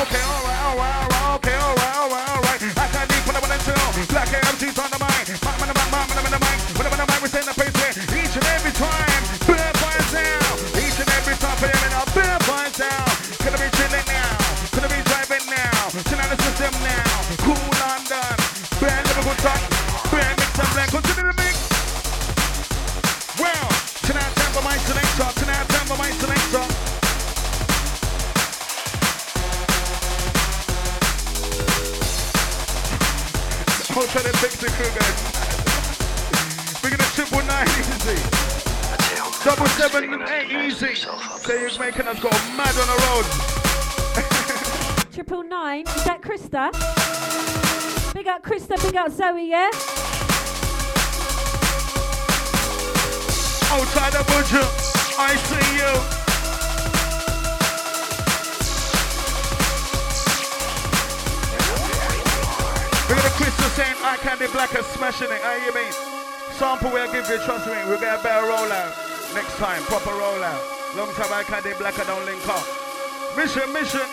I can't deep for the 1 and 2. Black MC's on the mic. Mom on the mic. Whenever the mic, we send the pace here. Each and every time, bear finds down. Each and every time, bear finds down. Gonna be chilling now. Gonna be driving now. Chill out the system now. Cool London. Bear Liverpool talk. Bear mix and blend. Consider the mix. Well, tonight time for my selector. Hold to the 60 crew, guys. We're gonna 999 easy. 778 easy. Say you're making us go mad on the road. 999, is that Krista? Big up Krista, big up Zoe, yeah? Outside the butcher, I see you. We're gonna Crystal saying I Candy Blacker smashing it, how you mean? Sample we'll give you, trust me, we'll get a better rollout. Next time, proper rollout. Long time I Candy Blacker don't link up. Mission.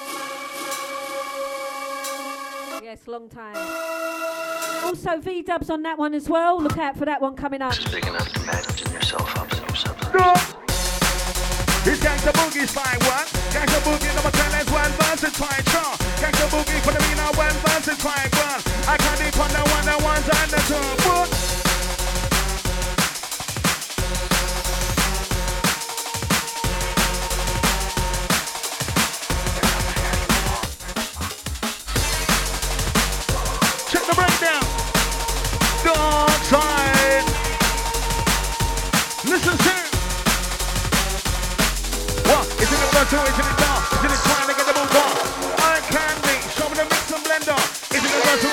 Yes, long time. Also V-dubs on that one as well. Look out for that one coming up. Just big enough to imagine yourself up to something. No! This Gangsta Boogie slide one. Gangsta Boogie number 10 is one versus try strong. Gangsta Boogie for the arena one versus try one. I can't deep on the one, the ones and the two. Boot. Check the breakdown. Dark side. Listen to. What? Is it a virtual? Is it a dark? Is it trying to get the move on? I can be. Show me the mix and blender. Is it a virtual?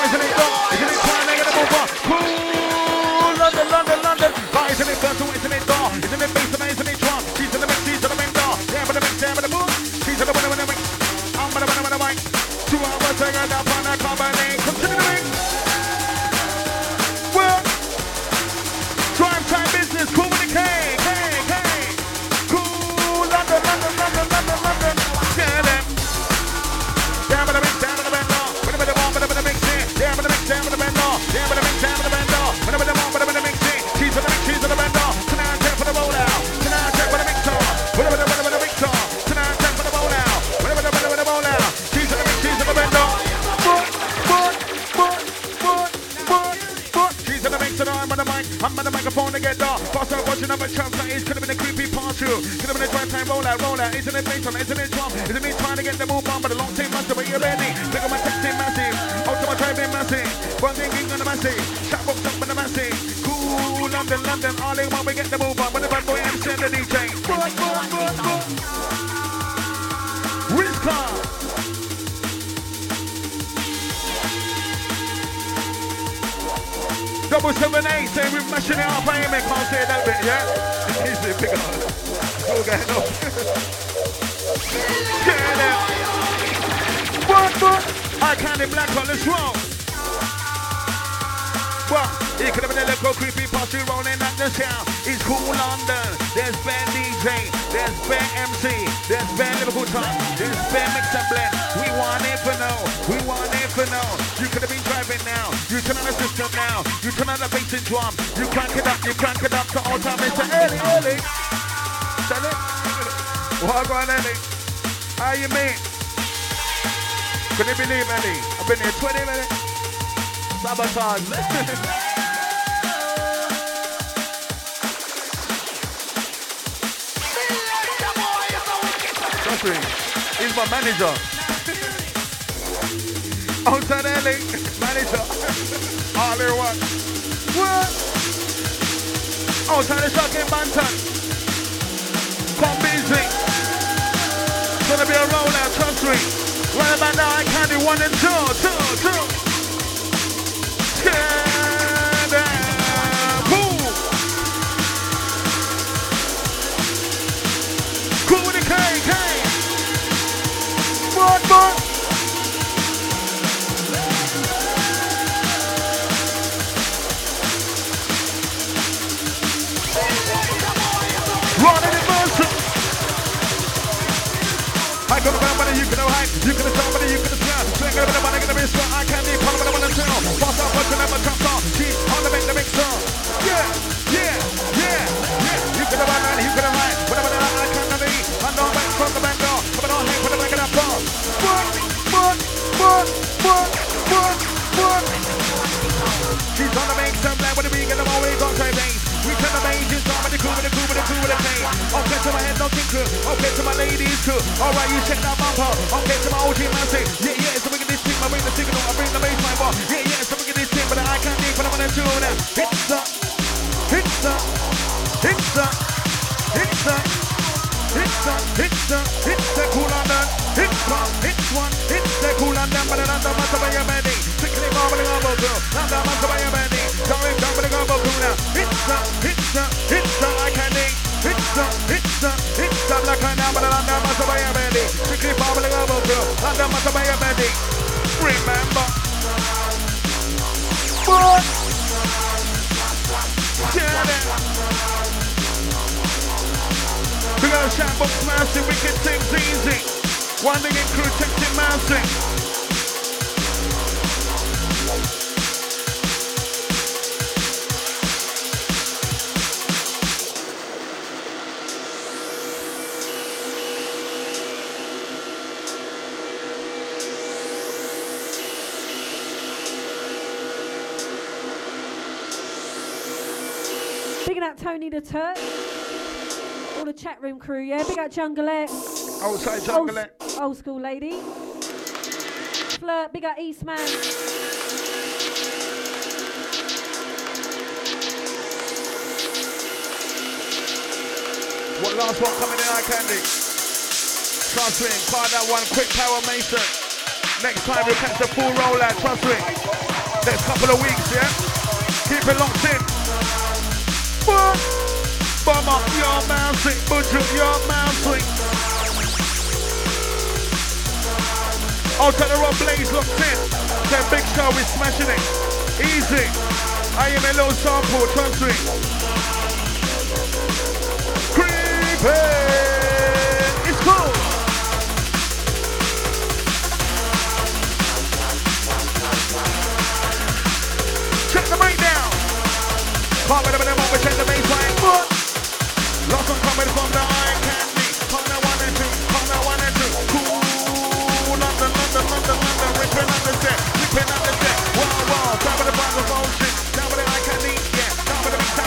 I'm on the microphone to get dark. Fast out watching other chance that is. Could have been a creepy part two. Could have been a drive time rollout. Isn't it bass on? Isn't it drum? Isn't me trying to get the move on? But a long time master, but you're ready. Look at my texting massive. Out to my driving massive. One thing on the massive. Chat box up on the massive. Cool, London, all in one, we get the move on. But the bad boy MC and the DJ. Rizka. 778, say we're mashing it up, I can't say that bit, yeah? It's a big one. It's all going up. Get it. What? I can't black on this roll. What? It could have been a little creepy posse rolling at the sound. It's cool London. There's Ben DJ. There's Ben MC. There's Ben Liverpool Time. There's Ben Mix and Blend. We want it for now. You could have been driving now. You turn on the system now. You turn on the bass and drum. You crank it up to all time. It's early. Tell it. What going on, Ellie? How you mean? Can you believe, Ellie? I've been here 20 minutes. Sabotage. He's my manager. Outside LA, manager. All in one. What? Outside the shocking Banton. Come busy. It's gonna be a rollout, trust me. Right about now, I can't do 1 and 2. Cool with the K. What? Run in the motion. I got a bad you can know hype, you can tell somebody, you can smell. Swing it up in the money, gonna be strong. I can't need follow what I wanna tell. Boss up, what's the number, trap song. She's on the make the mixer. Yeah. You can have run, you can have hide. Whatever the hell I can't eat. I know I'm back from the back door. Coming on here, put the back in that bar. What? She's on the make some black with the big and the always on time days. We turn the mages on with the crew with the pain. Okay to my head, no tinker. Okay to my ladies too. Alright, you check that bumper. Okay to my OG man say, yeah, so we get this thing, I bring the signal, I bring the baseline bar. Yeah, so we get this thing, but I can't think when I'm on the tune now. Hits up. Hits the cool on that. Hits one, hits the cool on them, but another month of your bending. Strictly bubbling over girl, another month of your bending. Doubling over cool now. Hits the, I can't think. Hits the, like I know, but another month of your bending. Strictly bubbling over girl, another month of your bending. Remember. What? Get it. We got a shout box massive, we can things easy. One thing in crew, texting massive. Bigging up Tony the Turk. All the chat room crew, yeah? Big up Jungleette. Outside Jungleette. Old school lady. Flirt, big up Eastman. What last one coming in, I candy? Trust me, card that one, quick power Mason. Next time we'll catch the full rollout, trust me. Next couple of weeks, yeah? Keep it locked in. Bomb up your mountain, butcher your mountain. I'll tell the Rob Blaze locked in. That big show, we're smashing it. Easy. I am a little sample, trust me. Creeping. It's cool. Check the breakdown. Can't wait a minute, but check the baseline. Lots of coming from the eye candy. Come now 1 and 2. Cool. London. Ripping on the set. Wow. Down with the band of motion. Down with the eye candy. Yeah. Down with the mix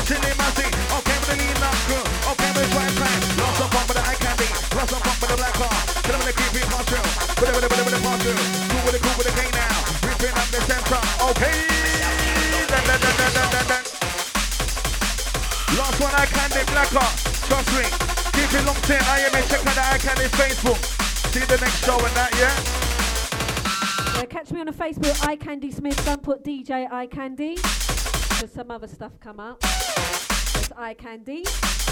Silly Massey. Okay, with the lean up crew. Okay, with the right time. Lots of fun with the eye candy. Lots of fun with the black car. Tell them with the creepy control. With the control. Cool with the K now. Ripping up the center. Okay. Last one, eye candy, black car. Trust me. Keep it locked in. I am in. Check out the eye candy Facebook. See the next show and that, yeah? Yeah, catch me on the Facebook, Eye Candy Smith. Don't put DJ Eye Candy, because some other stuff come up. It's Eye Candy.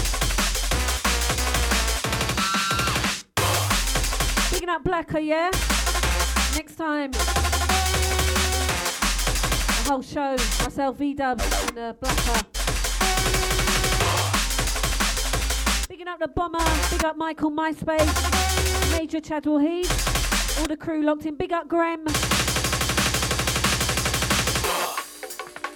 Picking up Blacker, yeah? Next time, the whole show, myself, V-Dubs, and Blacker. Picking up the Bomber, big up Michael MySpace, Major Chadwell Heath, all the crew locked in. Big up Graham.